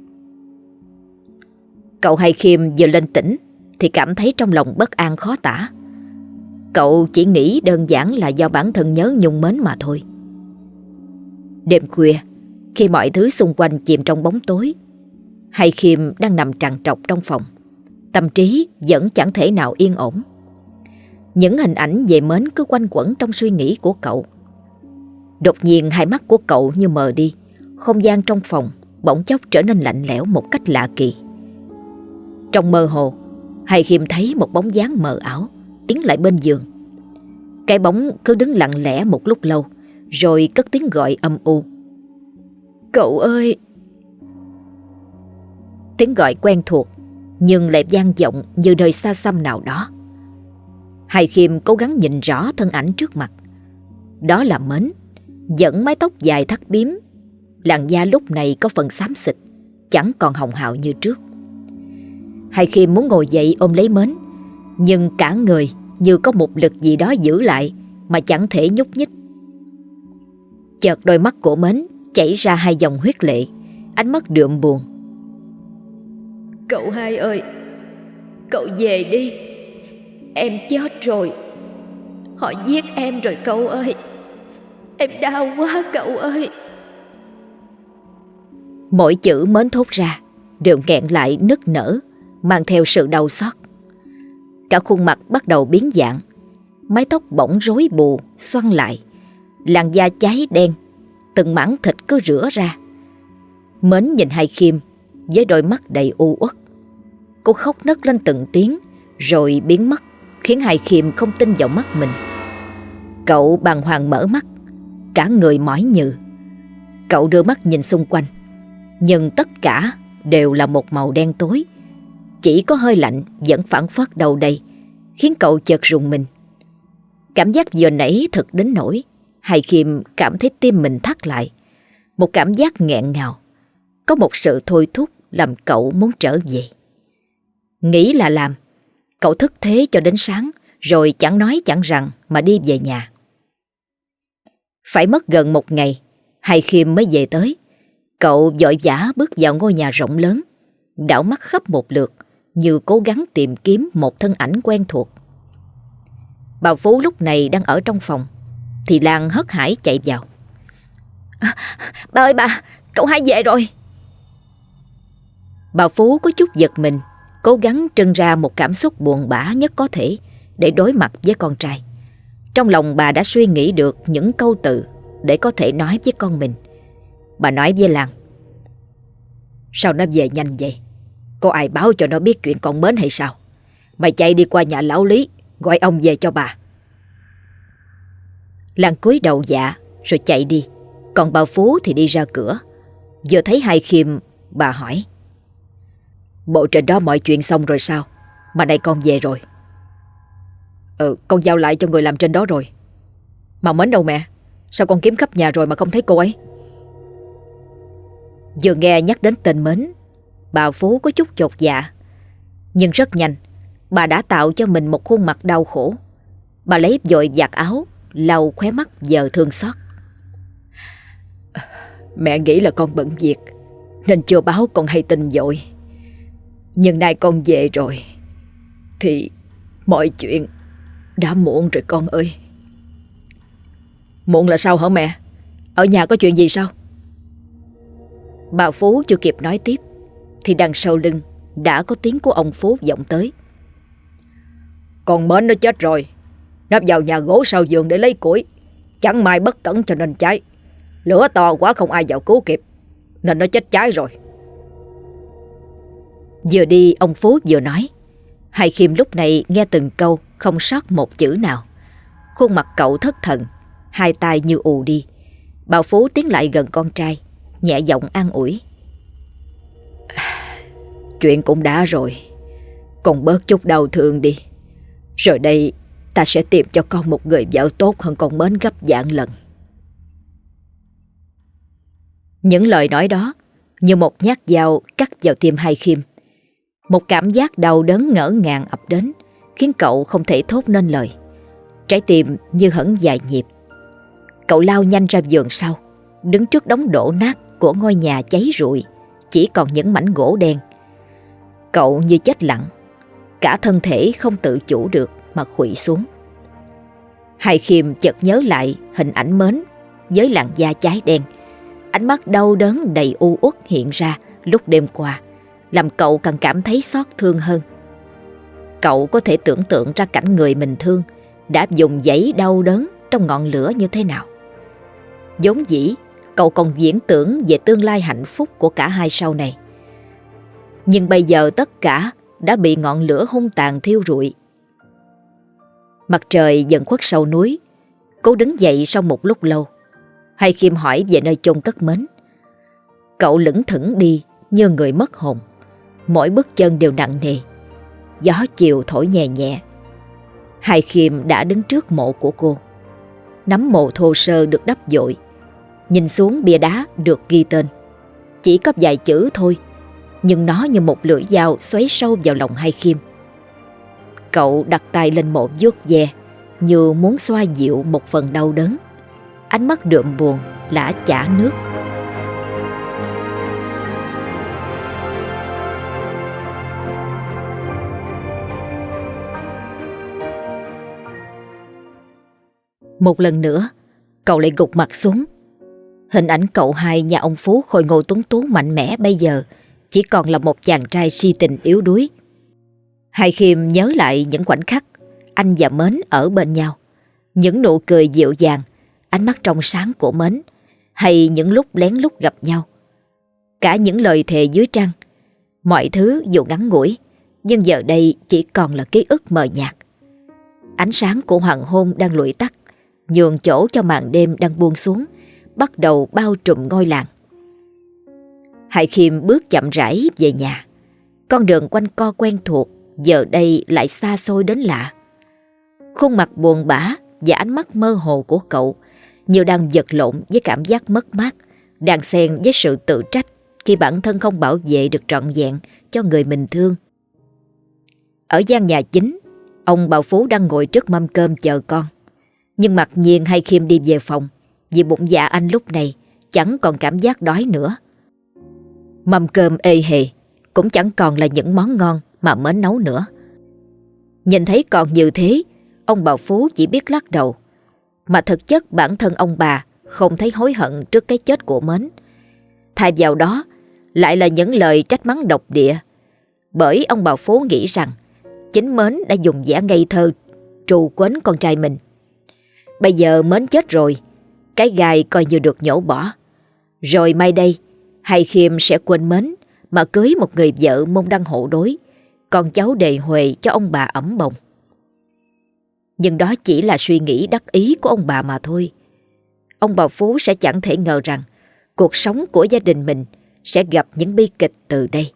Cậu Hai Khiêm vừa lên tỉnh thì cảm thấy trong lòng bất an khó tả. Cậu chỉ nghĩ đơn giản là do bản thân nhớ nhung Mến mà thôi. Đêm khuya, khi mọi thứ xung quanh chìm trong bóng tối, Hai Khiêm đang nằm trằn trọc trong phòng. Tâm trí vẫn chẳng thể nào yên ổn. Những hình ảnh về Mến cứ quanh quẩn trong suy nghĩ của cậu. Đột nhiên hai mắt của cậu như mờ đi. Không gian trong phòng bỗng chốc trở nên lạnh lẽo một cách lạ kỳ. Trong mơ hồ, Hai Khiêm thấy một bóng dáng mờ ảo tiến lại bên giường. Cái bóng cứ đứng lặng lẽ một lúc lâu, rồi cất tiếng gọi âm u: Cậu ơi! Tiếng gọi quen thuộc nhưng lại vang vọng như nơi xa xăm nào đó. Hai Khiêm cố gắng nhìn rõ thân ảnh trước mặt. Đó là Mến, vẫn mái tóc dài thắt bím. Làn da lúc này có phần xám xịt, chẳng còn hồng hào như trước. Hai Khiêm muốn ngồi dậy ôm lấy Mến, nhưng cả người như có một lực gì đó giữ lại mà chẳng thể nhúc nhích. Chợt đôi mắt của Mến chảy ra hai dòng huyết lệ, ánh mắt đượm buồn. Cậu Hai ơi, cậu về đi. Em chết rồi. Họ giết em rồi cậu ơi. Em đau quá cậu ơi. Mỗi chữ Mến thốt ra đều nghẹn lại nức nở, mang theo sự đau xót. Cả khuôn mặt bắt đầu biến dạng, mái tóc bỗng rối bù, xoăn lại, làn da cháy đen, từng mảng thịt cứ rửa ra. Mến nhìn Hai Khiêm với đôi mắt đầy u uất. Cô khóc nấc lên từng tiếng rồi biến mất, khiến Hai Khiêm không tin vào mắt mình. Cậu bàng hoàng mở mắt, cả người mỏi nhừ. Cậu đưa mắt nhìn xung quanh, nhưng tất cả đều là một màu đen tối. Chỉ có hơi lạnh vẫn phảng phất đâu đây, khiến cậu chợt rùng mình. Cảm giác vừa nãy thật đến nỗi Hai Khiêm cảm thấy tim mình thắt lại. Một cảm giác nghẹn ngào, có một sự thôi thúc làm cậu muốn trở về. Nghĩ là làm, cậu thức thế cho đến sáng, rồi chẳng nói chẳng rằng mà đi về nhà. Phải mất gần một ngày, Hai Khiêm mới về tới. Cậu vội vã bước vào ngôi nhà rộng lớn, đảo mắt khắp một lượt như cố gắng tìm kiếm một thân ảnh quen thuộc. Bà Phú lúc này đang ở trong phòng, thì Lan hớt hải chạy vào. À, bà ơi bà, cậu hai về rồi. Bà Phú có chút giật mình, cố gắng trưng ra một cảm xúc buồn bã nhất có thể để đối mặt với con trai. Trong lòng bà đã suy nghĩ được những câu từ để có thể nói với con mình. Bà nói với Lan: Sao nó về nhanh vậy? Có ai báo cho nó biết chuyện con Mến hay sao? Mày chạy đi qua nhà lão Lý, gọi ông về cho bà. Lan cúi đầu dạ rồi chạy đi. Còn bà Phú thì đi ra cửa. Vừa thấy Hai Khiêm, bà hỏi: Bộ trên đó mọi chuyện xong rồi sao? Mà này con về rồi. Ừ, con giao lại cho người làm trên đó rồi. Mà Mến đâu mẹ? Sao con kiếm khắp nhà rồi mà không thấy cô ấy? Vừa nghe nhắc đến tên Mến, bà Phú có chút chột dạ. Nhưng rất nhanh, bà đã tạo cho mình một khuôn mặt đau khổ. Bà lấy vội vạt áo, lau khóe mắt giờ thương xót. Mẹ nghĩ là con bận việc nên chưa báo con hay tin vội. Nhưng nay con về rồi thì mọi chuyện đã muộn rồi con ơi. Muộn là sao hả mẹ? Ở nhà có chuyện gì sao? Bà Phú chưa kịp nói tiếp thì đằng sau lưng đã có tiếng của ông Phú vọng tới. Con Mến nó chết rồi. Nó vào nhà gỗ sau giường để lấy củi. Chẳng may bất cẩn cho nên cháy. Lửa to quá không ai vào cứu kịp nên nó chết cháy rồi. Vừa đi ông Phú vừa nói. Hai Khiêm lúc này nghe từng câu không sót một chữ nào. Khuôn mặt cậu thất thần, hai tay như ù đi. Bà Phú tiến lại gần con trai, nhẹ giọng an ủi: Chuyện cũng đã rồi, con bớt chút đau thương đi. Rồi đây ta sẽ tìm cho con một người vợ tốt hơn con Mến gấp vạn lần. Những lời nói đó như một nhát dao cắt vào tim Hai Khiêm. Một cảm giác đau đớn ngỡ ngàng ập đến, khiến cậu không thể thốt nên lời. Trái tim như hẫng vài nhịp. Cậu lao nhanh ra vườn sau, đứng trước đống đổ nát của ngôi nhà cháy rụi, chỉ còn những mảnh gỗ đen. Cậu như chết lặng, cả thân thể không tự chủ được mà khuỵu xuống. Hai Khiêm chợt nhớ lại hình ảnh Mến với làn da cháy đen. Ánh mắt đau đớn đầy u uất hiện ra lúc đêm qua, làm cậu càng cảm thấy xót thương hơn. Cậu có thể tưởng tượng ra cảnh người mình thương đã dùng dãy đau đớn trong ngọn lửa như thế nào. Vốn dĩ cậu còn viễn tưởng về tương lai hạnh phúc của cả hai sau này. Nhưng bây giờ tất cả đã bị ngọn lửa hung tàn thiêu rụi. Mặt trời dần khuất sau núi. Cô đứng dậy sau một lúc lâu. Hai Khiêm hỏi về nơi chôn cất Mến. Cậu lững thững đi như người mất hồn. Mỗi bước chân đều nặng nề. Gió chiều thổi nhẹ nhẹ. Hai Khiêm đã đứng trước mộ của cô. Nắm mộ thô sơ được đắp dội. Nhìn xuống bia đá được ghi tên. Chỉ có vài chữ thôi, nhưng nó như một lưỡi dao xoáy sâu vào lòng Hai Khiêm. Cậu đặt tay lên mộ vuốt ve, như muốn xoa dịu một phần đau đớn. Ánh mắt đượm buồn lã chả nước. Một lần nữa, cậu lại gục mặt xuống. Hình ảnh cậu hai nhà ông Phú khôi ngô tuấn tú mạnh mẽ bây giờ chỉ còn là một chàng trai si tình yếu đuối. Hai Khiêm nhớ lại những khoảnh khắc anh và Mến ở bên nhau. Những nụ cười dịu dàng, ánh mắt trong sáng của Mến, hay những lúc lén lút gặp nhau. Cả những lời thề dưới trăng. Mọi thứ dù ngắn ngủi, nhưng giờ đây chỉ còn là ký ức mờ nhạt. Ánh sáng của hoàng hôn đang lụi tắt, nhường chỗ cho màn đêm đang buông xuống, bắt đầu bao trùm ngôi làng. Hai Khiêm bước chậm rãi về nhà. Con đường quanh co quen thuộc giờ đây lại xa xôi đến lạ. Khuôn mặt buồn bã và ánh mắt mơ hồ của cậu như đang vật lộn với cảm giác mất mát, đang xen với sự tự trách khi bản thân không bảo vệ được trọn vẹn cho người mình thương. Ở gian nhà chính, ông Bảo Phú đang ngồi trước mâm cơm chờ con. Nhưng mặc nhiên Hai Khiêm đi về phòng, vì bụng dạ anh lúc này chẳng còn cảm giác đói nữa. Mâm cơm ê hề, cũng chẳng còn là những món ngon mà Mến nấu nữa. Nhìn thấy con như thế, ông Bảo Phú chỉ biết lắc đầu. Mà thực chất bản thân ông bà không thấy hối hận trước cái chết của Mến. Thay vào đó lại là những lời trách mắng độc địa, bởi ông bà Phú nghĩ rằng chính Mến đã dùng vẻ ngây thơ trù quến con trai mình. Bây giờ Mến chết rồi, cái gai coi như được nhổ bỏ. Rồi mai đây Hai Khiêm sẽ quên Mến mà cưới một người vợ môn đăng hộ đối, con cháu đề huề cho ông bà ẵm bồng. Nhưng đó chỉ là suy nghĩ đắc ý của ông bà mà thôi. Ông bà Phú sẽ chẳng thể ngờ rằng cuộc sống của gia đình mình sẽ gặp những bi kịch từ đây.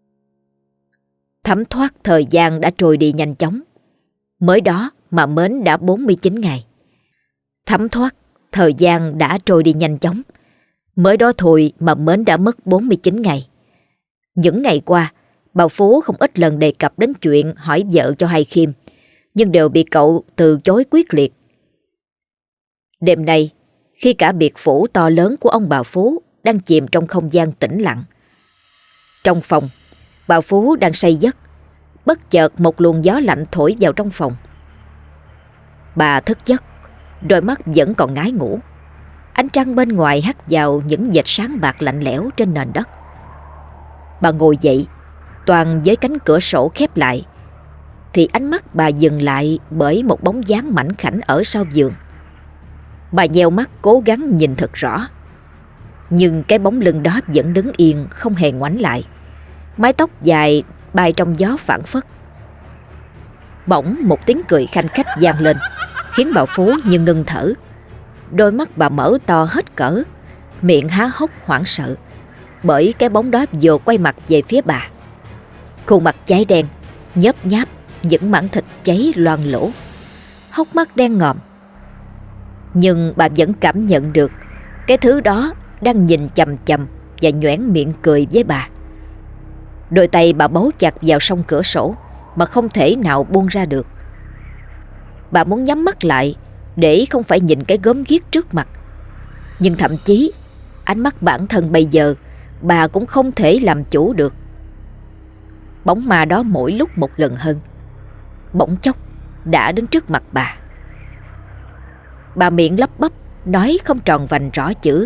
Thấm thoát thời gian đã trôi đi nhanh chóng. Mới đó mà Mến đã bốn mươi chín ngày. Thấm thoát thời gian đã trôi đi nhanh chóng. Mới đó thôi mà Mến đã mất bốn mươi chín ngày. Những ngày qua, bà Phú không ít lần đề cập đến chuyện hỏi vợ cho Hai Khiêm, nhưng đều bị cậu từ chối quyết liệt. Đêm nay, khi cả biệt phủ to lớn của ông bà Phú đang chìm trong không gian tĩnh lặng, trong phòng, bà Phú đang say giấc, bất chợt một luồng gió lạnh thổi vào trong phòng. Bà thức giấc, đôi mắt vẫn còn ngái ngủ. Ánh trăng bên ngoài hắt vào những vệt sáng bạc lạnh lẽo trên nền đất. Bà ngồi dậy, toàn với cánh cửa sổ khép lại, thì ánh mắt bà dừng lại bởi một bóng dáng mảnh khảnh ở sau giường. Bà nheo mắt cố gắng nhìn thật rõ, nhưng cái bóng lưng đó vẫn đứng yên, không hề ngoảnh lại. Mái tóc dài bay trong gió phảng phất. Bỗng một tiếng cười khanh khách vang lên, khiến bà Phú như ngưng thở. Đôi mắt bà mở to hết cỡ, miệng há hốc hoảng sợ, bởi cái bóng đó vừa quay mặt về phía bà. Khuôn mặt cháy đen, nhớp nháp những mảng thịt cháy loang lỗ, hốc mắt đen ngòm. Nhưng bà vẫn cảm nhận được cái thứ đó đang nhìn chằm chằm và nhoẻn miệng cười với bà. Đôi tay bà bấu chặt vào song cửa sổ mà không thể nào buông ra được. Bà muốn nhắm mắt lại để không phải nhìn cái gớm ghiếc trước mặt, nhưng thậm chí ánh mắt bản thân bây giờ bà cũng không thể làm chủ được. Bóng ma đó mỗi lúc một gần hơn, bỗng chốc đã đứng trước mặt bà. Bà miệng lắp bắp nói không tròn vành rõ chữ: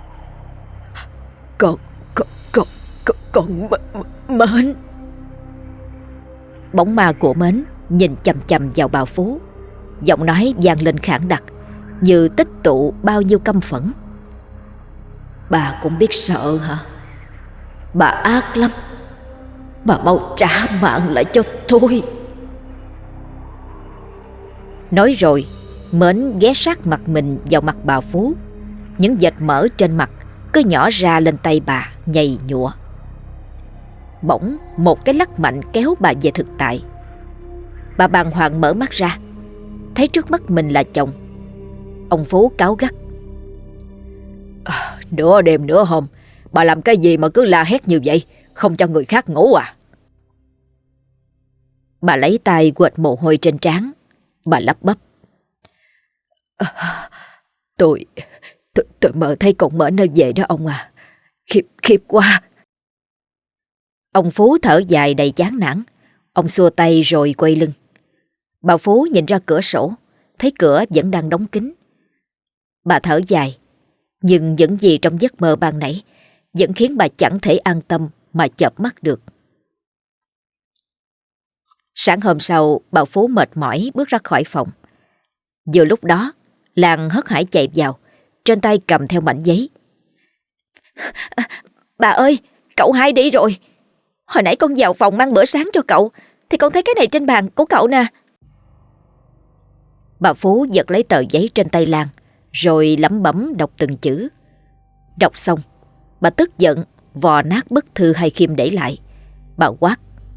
Con, con, con, con, con Mến. Bóng ma của Mến nhìn chằm chằm vào bà Phú, giọng nói vang lên khản đặc, như tích tụ bao nhiêu căm phẫn. Bà cũng biết sợ hả? Bà ác lắm. Bà mau trả mạng lại cho tôi. Nói rồi, Mến ghé sát mặt mình vào mặt bà Phú. Những vệt mỡ trên mặt cứ nhỏ ra lên tay bà, nhầy nhụa. Bỗng một cái lắc mạnh kéo bà về thực tại. Bà bàng hoàng mở mắt ra, thấy trước mắt mình là chồng. Ông Phú cáu gắt: à, Nửa đêm nửa hôm bà làm cái gì mà cứ la hét như vậy, không cho người khác ngủ à? Bà lấy tay quệt mồ hôi trên trán. Bà lắp bắp: à, Tôi Tôi, tôi mơ thấy con Mến nó về đó ông à. Khiếp, khiếp quá. Ông Phú thở dài đầy chán nản. Ông xua tay rồi quay lưng. Bà Phú nhìn ra cửa sổ, thấy cửa vẫn đang đóng kín. Bà thở dài, nhưng những gì trong giấc mơ ban nãy vẫn khiến bà chẳng thể an tâm mà chợp mắt được. Sáng hôm sau, bà Phú mệt mỏi bước ra khỏi phòng. Vừa lúc đó, Lan hớt hải chạy vào, trên tay cầm theo mảnh giấy. À, bà ơi, cậu Hai đi rồi. Hồi nãy con vào phòng mang bữa sáng cho cậu, thì con thấy cái này trên bàn của cậu nè. Bà Phú giật lấy tờ giấy trên tay Lan, rồi lẩm bẩm đọc từng chữ. Đọc xong, bà tức giận vò nát bức thư Hai Khiêm để lại. Bà quát: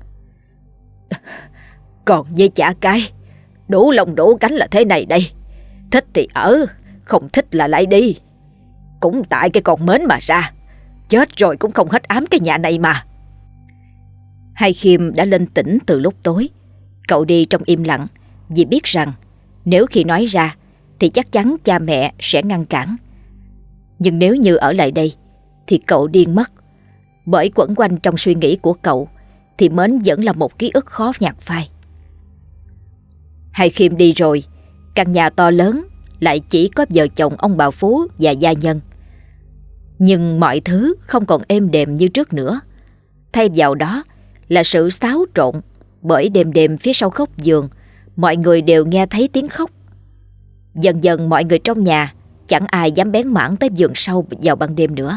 Còn với chả cái, đủ lòng đủ cánh là thế này đây. Thích thì ở, không thích là lại đi. Cũng tại cái con Mến mà ra, chết rồi cũng không hết ám cái nhà này mà. Hai Khiêm đã lên tỉnh từ lúc tối. Cậu đi trong im lặng, vì biết rằng nếu khi nói ra thì chắc chắn cha mẹ sẽ ngăn cản. Nhưng nếu như ở lại đây thì cậu điên mất, bởi quẩn quanh trong suy nghĩ của cậu thì Mến vẫn là một ký ức khó nhạt phai. Hai Khiêm đi rồi, căn nhà to lớn lại chỉ có vợ chồng ông bà Phú và gia nhân. Nhưng mọi thứ không còn êm đềm như trước nữa. Thay vào đó là sự xáo trộn, bởi đêm đêm phía sau góc giường mọi người đều nghe thấy tiếng khóc. Dần dần mọi người trong nhà chẳng ai dám bén mảng tới giường sau vào ban đêm nữa.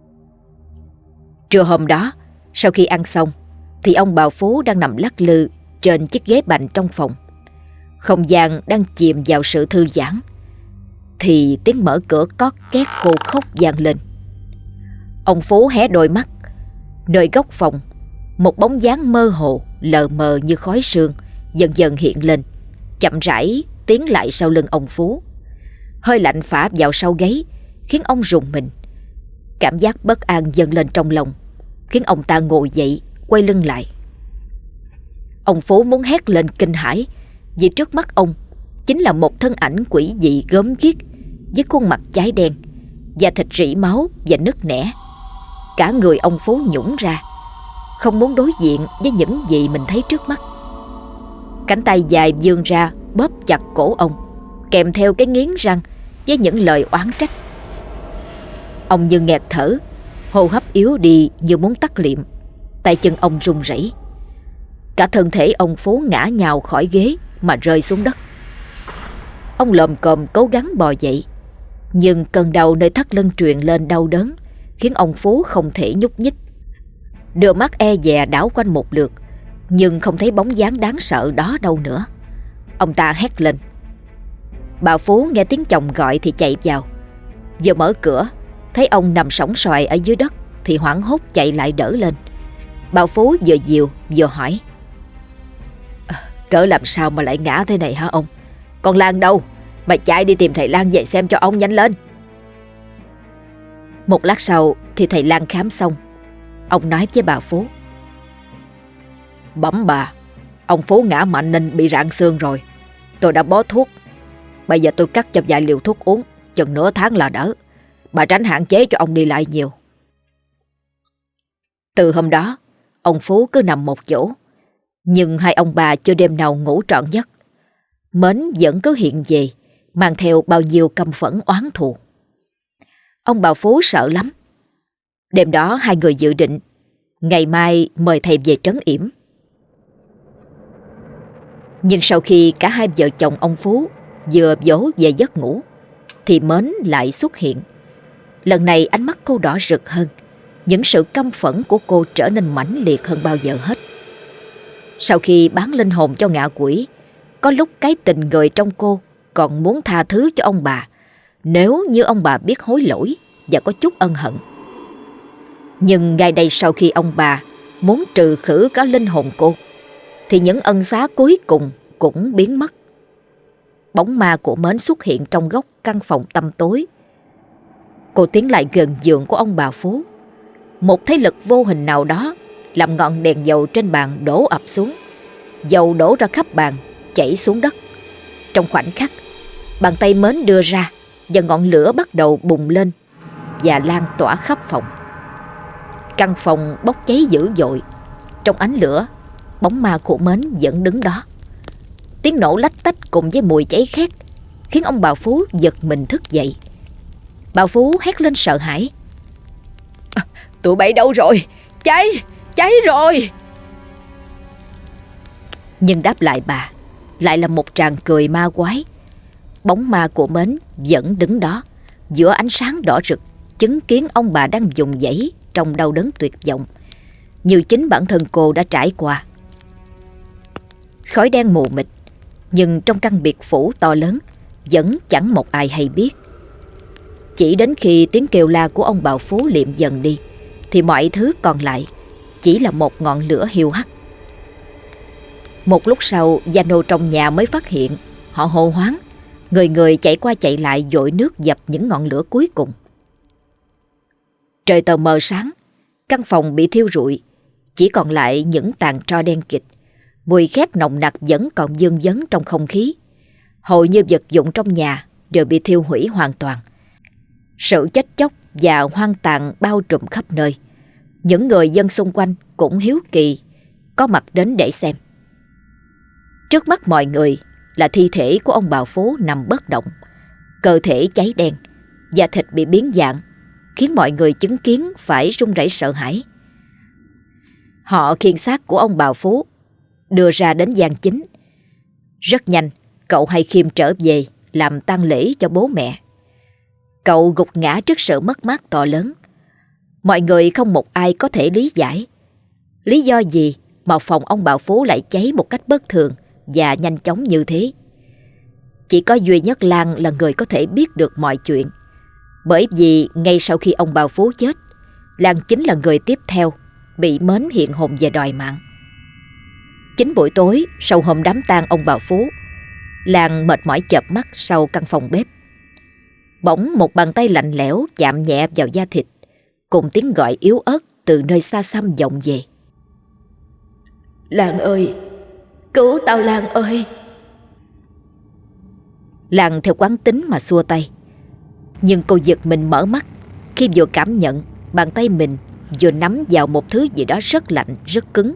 Trưa hôm đó, sau khi ăn xong thì ông bà Phú đang nằm lắc lư trên chiếc ghế bành trong phòng. Không gian đang chìm vào sự thư giãn thì tiếng mở cửa cót két khô khốc vang lên. Ông Phú hé đôi mắt. Nơi góc phòng, một bóng dáng mơ hồ, lờ mờ như khói sương dần dần hiện lên, chậm rãi tiến lại sau lưng ông Phú. Hơi lạnh phả vào sau gáy khiến ông rùng mình. Cảm giác bất an dâng lên trong lòng khiến ông ta ngồi dậy, quay lưng lại. Ông Phú muốn hét lên kinh hãi, vì trước mắt ông chính là một thân ảnh quỷ dị gớm ghiếc với khuôn mặt cháy đen, da thịt rỉ máu và nứt nẻ. Cả người ông Phú nhũn ra, không muốn đối diện với những gì mình thấy trước mắt. Cánh tay dài vươn ra bóp chặt cổ ông, kèm theo cái nghiến răng với những lời oán trách. Ông như nghẹt thở, hô hấp yếu đi như muốn tắt liệm. Tay chân ông run rẩy. Cả thân thể ông Phú ngã nhào khỏi ghế mà rơi xuống đất. Ông lồm cồm cố gắng bò dậy, nhưng cơn đau nơi thắt lưng truyền lên đau đớn khiến ông Phú không thể nhúc nhích. Đưa mắt e dè đảo quanh một lượt, nhưng không thấy bóng dáng đáng sợ đó đâu nữa. Ông ta hét lên. Bà Phú nghe tiếng chồng gọi thì chạy vào. Vừa mở cửa thấy ông nằm sõng soài ở dưới đất thì hoảng hốt chạy lại đỡ lên. Bà Phú vừa dìu vừa hỏi: Cỡ làm sao mà lại ngã thế này hả ông? Còn Lan đâu? Mày chạy đi tìm thầy Lan về xem cho ông nhanh lên. Một lát sau thì thầy Lan khám xong. Ông nói với bà Phú: Bẩm bà, ông Phú ngã mạnh nên bị rạn xương rồi. Tôi đã bó thuốc. Bây giờ tôi cắt cho vài liều thuốc uống, chừng nửa tháng là đỡ. Bà tránh hạn chế cho ông đi lại nhiều. Từ hôm đó, ông Phú cứ nằm một chỗ. Nhưng hai ông bà chưa đêm nào ngủ trọn giấc. Mến vẫn cứ hiện về, mang theo bao nhiêu căm phẫn oán thù. Ông bà Phú sợ lắm. Đêm đó hai người dự định ngày mai mời thầy về trấn yểm. Nhưng sau khi cả hai vợ chồng ông Phú vừa dỗ về giấc ngủ thì Mến lại xuất hiện. Lần này ánh mắt cô đỏ rực hơn, những sự căm phẫn của cô trở nên mãnh liệt hơn bao giờ hết. Sau khi bán linh hồn cho ngạ quỷ, có lúc cái tình người trong cô còn muốn tha thứ cho ông bà, nếu như ông bà biết hối lỗi và có chút ân hận. Nhưng ngay đây sau khi ông bà muốn trừ khử cả linh hồn cô, thì những ân xá cuối cùng cũng biến mất. Bóng ma của Mến xuất hiện trong góc căn phòng tăm tối. Cô tiến lại gần giường của ông bà Phú. Một thế lực vô hình nào đó làm ngọn đèn dầu trên bàn đổ ập xuống. Dầu đổ ra khắp bàn, chảy xuống đất. Trong khoảnh khắc, bàn tay Mến đưa ra và ngọn lửa bắt đầu bùng lên và lan tỏa khắp phòng. Căn phòng bốc cháy dữ dội. Trong ánh lửa, bóng ma của Mến vẫn đứng đó. Tiếng nổ lách tách cùng với mùi cháy khét khiến ông bà Phú giật mình thức dậy. Bà Phú hét lên sợ hãi: à, Tụi bay đâu rồi? Cháy! Cháy rồi! Nhưng đáp lại bà lại là một tràng cười ma quái. Bóng ma của Mến vẫn đứng đó giữa ánh sáng đỏ rực, chứng kiến ông bà đang vùng vẫy trong đau đớn tuyệt vọng, như chính bản thân cô đã trải qua. Khói đen mù mịt, nhưng trong căn biệt phủ to lớn vẫn chẳng một ai hay biết. Chỉ đến khi tiếng kêu la của ông bà Phú liệm dần đi thì mọi thứ còn lại chỉ là một ngọn lửa hiu hắt. Một lúc sau, gia nô trong nhà mới phát hiện. Họ hô hoáng, người người chạy qua chạy lại dội nước dập những ngọn lửa cuối cùng. Trời tờ mờ sáng, căn phòng bị thiêu rụi, chỉ còn lại những tàn tro đen kịt. Mùi khét nồng nặc vẫn còn vương vấn trong không khí. Hầu như vật dụng trong nhà đều bị thiêu hủy hoàn toàn. Sự chết chóc và hoang tàn bao trùm khắp nơi. Những người dân xung quanh cũng hiếu kỳ có mặt đến để xem. Trước mắt mọi người là thi thể của ông bà Phú nằm bất động, cơ thể cháy đen, da thịt bị biến dạng, khiến mọi người chứng kiến phải run rẩy sợ hãi. Họ khiêng xác của ông Bào Phú đưa ra đến giang chính. Rất nhanh, cậu Hai Khiêm trở về làm tang lễ cho bố mẹ. Cậu gục ngã trước sự mất mát to lớn. Mọi người không một ai có thể lý giải lý do gì mà phòng ông Bào Phú lại cháy một cách bất thường và nhanh chóng như thế. Chỉ có duy nhất Lan là người có thể biết được mọi chuyện, bởi vì ngay sau khi ông Bào Phú chết, Lan chính là người tiếp theo bị Mến hiện hồn về đòi mạng. Chính buổi tối sau hôm đám tang ông Bào Phú, Lan mệt mỏi chợp mắt sau căn phòng bếp. Bỗng một bàn tay lạnh lẽo chạm nhẹ vào da thịt, cùng tiếng gọi yếu ớt từ nơi xa xăm vọng về. Lan ơi, cứu tao Lan ơi. Lan theo quán tính mà xua tay, nhưng cô giật mình mở mắt khi vừa cảm nhận bàn tay mình vừa nắm vào một thứ gì đó rất lạnh, rất cứng.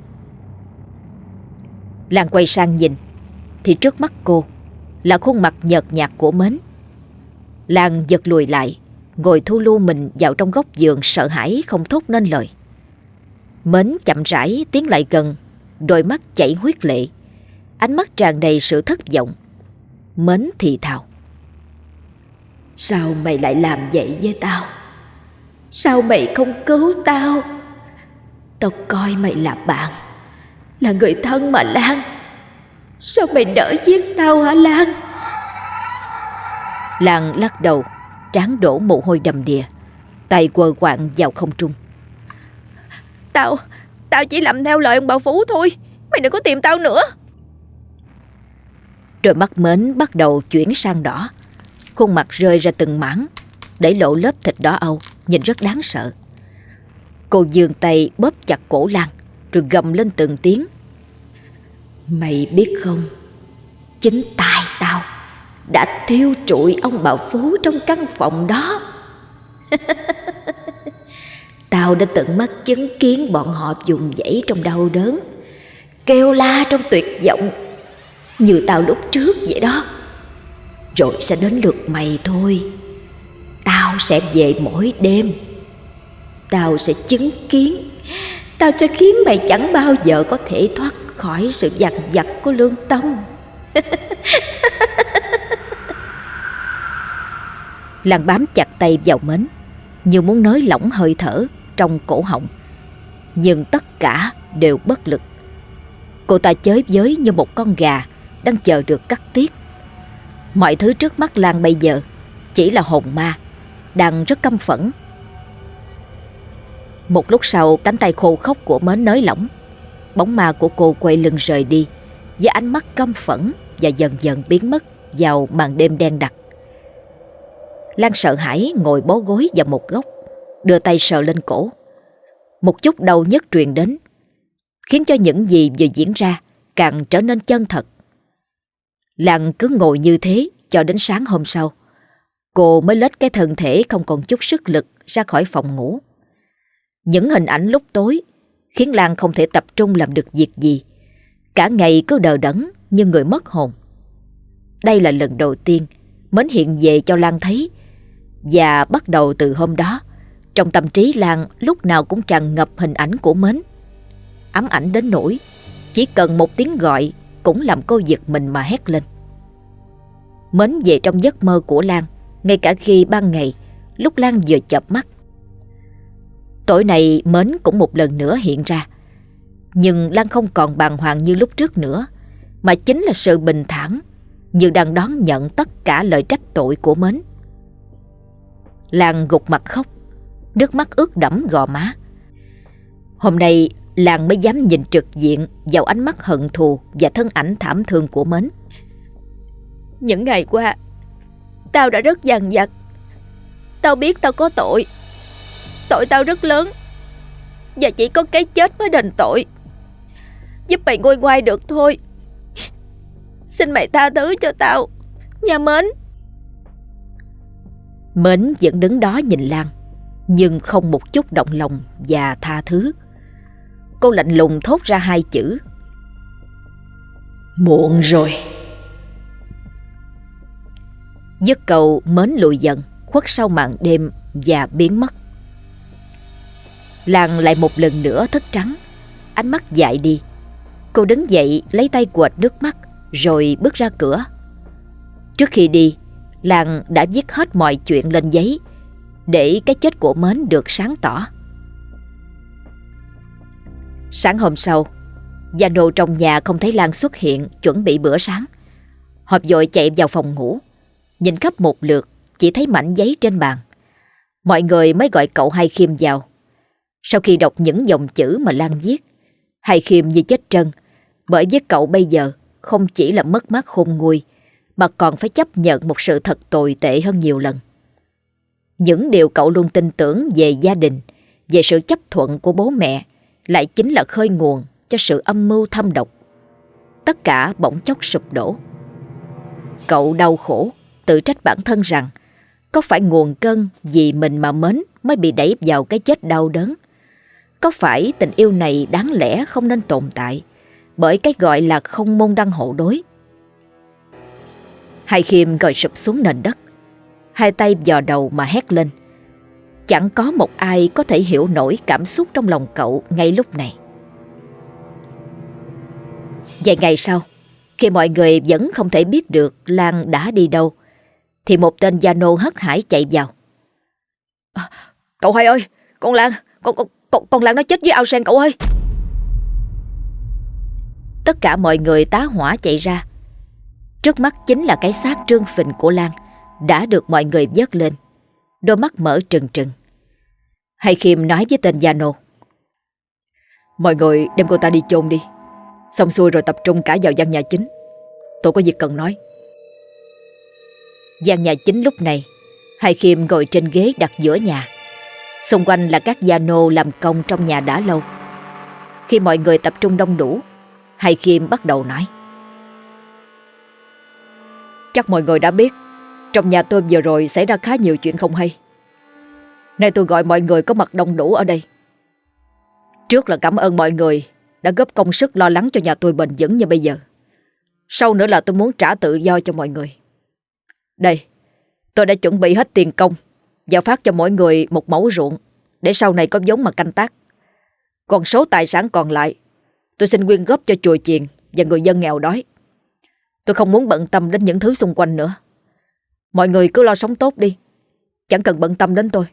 Lan quay sang nhìn thì trước mắt cô là khuôn mặt nhợt nhạt của Mến. Lan giật lùi lại, ngồi thu lu mình vào trong góc giường, sợ hãi không thốt nên lời. Mến chậm rãi tiến lại gần, đôi mắt chảy huyết lệ, ánh mắt tràn đầy sự thất vọng. Mến thì thào: Sao mày lại làm vậy với tao? Sao mày không cứu tao? Tao coi mày là bạn, là người thân mà Lan. Sao mày đỡ giết tao hả Lan? Lan lắc đầu, trán đổ mồ hôi đầm đìa, tay quơ quạng vào không trung. Tao, tao chỉ làm theo lời ông Bảo Phú thôi. Mày đừng có tìm tao nữa. Đôi mắt Mến bắt đầu chuyển sang đỏ, khuôn mặt rơi ra từng mảng, để lộ lớp thịt đỏ âu, nhìn rất đáng sợ. Cô giương tay bóp chặt cổ Lan, rồi gầm lên từng tiếng: Mày biết không, chính tay tao đã thiêu trụi ông Bảo Phú trong căn phòng đó. Tao đã tận mắt chứng kiến bọn họ dùng dãy trong đau đớn, kêu la trong tuyệt vọng, như tao lúc trước vậy đó. Rồi sẽ đến lượt mày thôi. Tao sẽ về mỗi đêm. Tao sẽ chứng kiến. Tao sẽ khiến mày chẳng bao giờ có thể thoát khỏi sự dằn vặt của lương tâm. Lan bám chặt tay vào Mến, như muốn nới lỏng hơi thở trong cổ họng, nhưng tất cả đều bất lực. Cô ta chới với như một con gà đang chờ được cắt tiết. Mọi thứ trước mắt Lan bây giờ chỉ là hồn ma đang rất căm phẫn. Một lúc sau, cánh tay khô khốc của Mến nới lỏng, bóng ma của cô quay lưng rời đi với ánh mắt căm phẫn và dần dần biến mất vào màn đêm đen đặc. Lan sợ hãi ngồi bó gối vào một góc, đưa tay sờ lên cổ. Một chút đau nhức truyền đến, khiến cho những gì vừa diễn ra càng trở nên chân thật. Lan cứ ngồi như thế cho đến sáng hôm sau, cô mới lết cái thân thể không còn chút sức lực ra khỏi phòng ngủ. Những hình ảnh lúc tối khiến Lan không thể tập trung làm được việc gì. Cả ngày cứ đờ đẫn như người mất hồn. Đây là lần đầu tiên Mến hiện về cho Lan thấy, và bắt đầu từ hôm đó, trong tâm trí Lan lúc nào cũng tràn ngập hình ảnh của Mến. Ám ảnh đến nỗi chỉ cần một tiếng gọi cũng làm cô giật mình mà hét lên. Mến về trong giấc mơ của Lan, ngay cả khi ban ngày, lúc Lan vừa chợp mắt. Tối nay Mến cũng một lần nữa hiện ra, nhưng Lan không còn bàng hoàng như lúc trước nữa, mà chính là sự bình thản, như đang đón nhận tất cả lời trách tội của Mến. Lan gục mặt khóc, nước mắt ướt đẫm gò má. Hôm nay Lan mới dám nhìn trực diện vào ánh mắt hận thù và thân ảnh thảm thương của Mến. Những ngày qua, tao đã rất dằn vặt. Tao biết tao có tội. Tội tao rất lớn, và chỉ có cái chết mới đền tội. Giúp mày nguôi ngoai được thôi. Xin mày tha thứ cho tao nha Mến. Mến vẫn đứng đó nhìn Lan, nhưng không một chút động lòng và tha thứ. Cô lạnh lùng thốt ra hai chữ: muộn rồi. Dứt câu, Mến lùi dần, khuất sau màn đêm và biến mất. Lan lại một lần nữa thức trắng, ánh mắt dại đi. Cô đứng dậy lấy tay quệt nước mắt rồi bước ra cửa. Trước khi đi, Lan đã viết hết mọi chuyện lên giấy để cái chết của Mến được sáng tỏ. Sáng hôm sau, Gia Nô trong nhà không thấy Lan xuất hiện chuẩn bị bữa sáng. Họ vội chạy vào phòng ngủ, nhìn khắp một lượt chỉ thấy mảnh giấy trên bàn. Mọi người mới gọi cậu Hai Khiêm vào. Sau khi đọc những dòng chữ mà Lan viết, Hai Khiêm như chết trân, bởi với cậu bây giờ không chỉ là mất mát khôn nguôi, mà còn phải chấp nhận một sự thật tồi tệ hơn nhiều lần. Những điều cậu luôn tin tưởng về gia đình, về sự chấp thuận của bố mẹ, lại chính là khơi nguồn cho sự âm mưu thâm độc. Tất cả bỗng chốc sụp đổ. Cậu đau khổ, tự trách bản thân rằng có phải nguồn cơn vì mình mà Mến mới bị đẩy vào cái chết đau đớn? Có phải tình yêu này đáng lẽ không nên tồn tại, bởi cái gọi là không môn đăng hộ đối? Hai Khiêm ngồi sụp xuống nền đất, hai tay vò đầu mà hét lên. Chẳng có một ai có thể hiểu nổi cảm xúc trong lòng cậu ngay lúc này. Vài ngày sau, khi mọi người vẫn không thể biết được Lan đã đi đâu, thì một tên gia nô hớt hải chạy vào. À, cậu Hai ơi, con Lan, con, con, con, con Lan nó chết dưới ao sen cậu ơi. Tất cả mọi người tá hỏa chạy ra. Trước mắt chính là cái xác trương phình của Lan đã được mọi người vớt lên, đôi mắt mở trừng trừng. Hai Khiêm nói với tên gia nô: mọi người đem cô ta đi chôn đi, xong xuôi rồi tập trung cả vào gian nhà chính. Tôi có việc cần nói. Gian nhà chính lúc này, Hai Khiêm ngồi trên ghế đặt giữa nhà. Xung quanh là các gia nô làm công trong nhà đã lâu. Khi mọi người tập trung đông đủ, Hai Khiêm bắt đầu nói: chắc mọi người đã biết, trong nhà tôi vừa rồi xảy ra khá nhiều chuyện không hay. Nay tôi gọi mọi người có mặt đông đủ ở đây. Trước là cảm ơn mọi người đã góp công sức lo lắng cho nhà tôi bền vững như bây giờ. Sau nữa là tôi muốn trả tự do cho mọi người. Đây, tôi đã chuẩn bị hết tiền công và phát cho mỗi người một mẫu ruộng để sau này có giống mà canh tác. Còn số tài sản còn lại, tôi xin quyên góp cho chùa chiền và người dân nghèo đói. Tôi không muốn bận tâm đến những thứ xung quanh nữa. Mọi người cứ lo sống tốt đi, chẳng cần bận tâm đến tôi.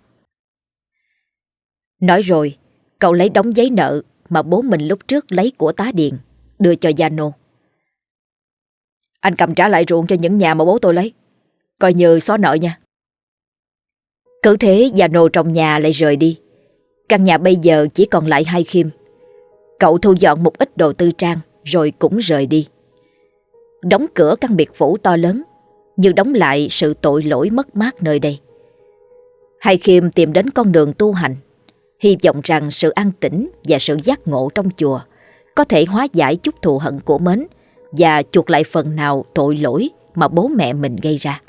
Nói rồi, cậu lấy đống giấy nợ mà bố mình lúc trước lấy của tá điền, đưa cho gia nô. Anh cầm trả lại ruộng cho những nhà mà bố tôi lấy, coi như xóa nợ nha. Cứ thế gia nô trong nhà lại rời đi. Căn nhà bây giờ chỉ còn lại Hai Khiêm. Cậu thu dọn một ít đồ tư trang rồi cũng rời đi. Đóng cửa căn biệt phủ to lớn, như đóng lại sự tội lỗi mất mát nơi đây. Hai Khiêm tìm đến con đường tu hành, hy vọng rằng sự an tĩnh và sự giác ngộ trong chùa có thể hóa giải chút thù hận của Mến và chuộc lại phần nào tội lỗi mà bố mẹ mình gây ra.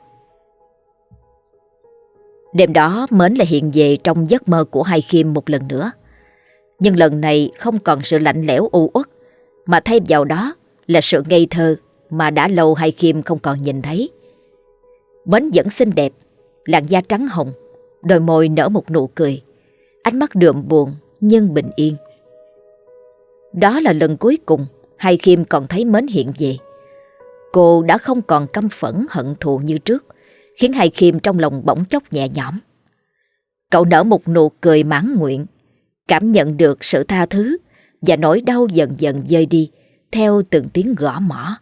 Đêm đó Mến lại hiện về trong giấc mơ của Hai Khiêm một lần nữa. Nhưng lần này không còn sự lạnh lẽo u uất, mà thay vào đó là sự ngây thơ mà đã lâu Hai Khiêm không còn nhìn thấy. Mến vẫn xinh đẹp, làn da trắng hồng, đôi môi nở một nụ cười, ánh mắt đượm buồn nhưng bình yên. Đó là lần cuối cùng Hai Khiêm còn thấy Mến hiện về. Cô đã không còn căm phẫn hận thù như trước, khiến Hai Khiêm trong lòng bỗng chốc nhẹ nhõm. Cậu nở một nụ cười mãn nguyện, cảm nhận được sự tha thứ và nỗi đau dần dần vơi đi theo từng tiếng gõ mõ.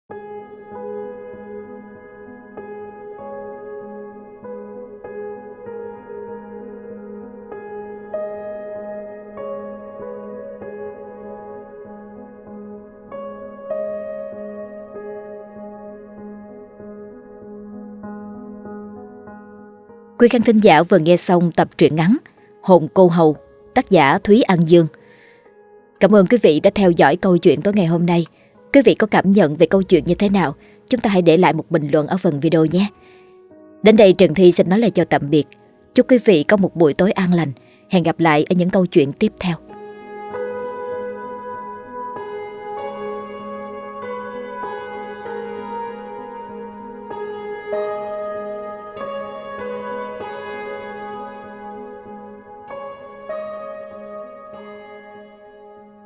Quý khán thính giả vừa nghe xong tập truyện ngắn Hồn Cô Hầu, tác giả Thúy An Dương. Cảm ơn quý vị đã theo dõi câu chuyện tối ngày hôm nay. Quý vị có cảm nhận về câu chuyện như thế nào? Chúng ta hãy để lại một bình luận ở phần video nhé. Đến đây Trần Thi xin nói lời chào tạm biệt. Chúc quý vị có một buổi tối an lành. Hẹn gặp lại ở những câu chuyện tiếp theo.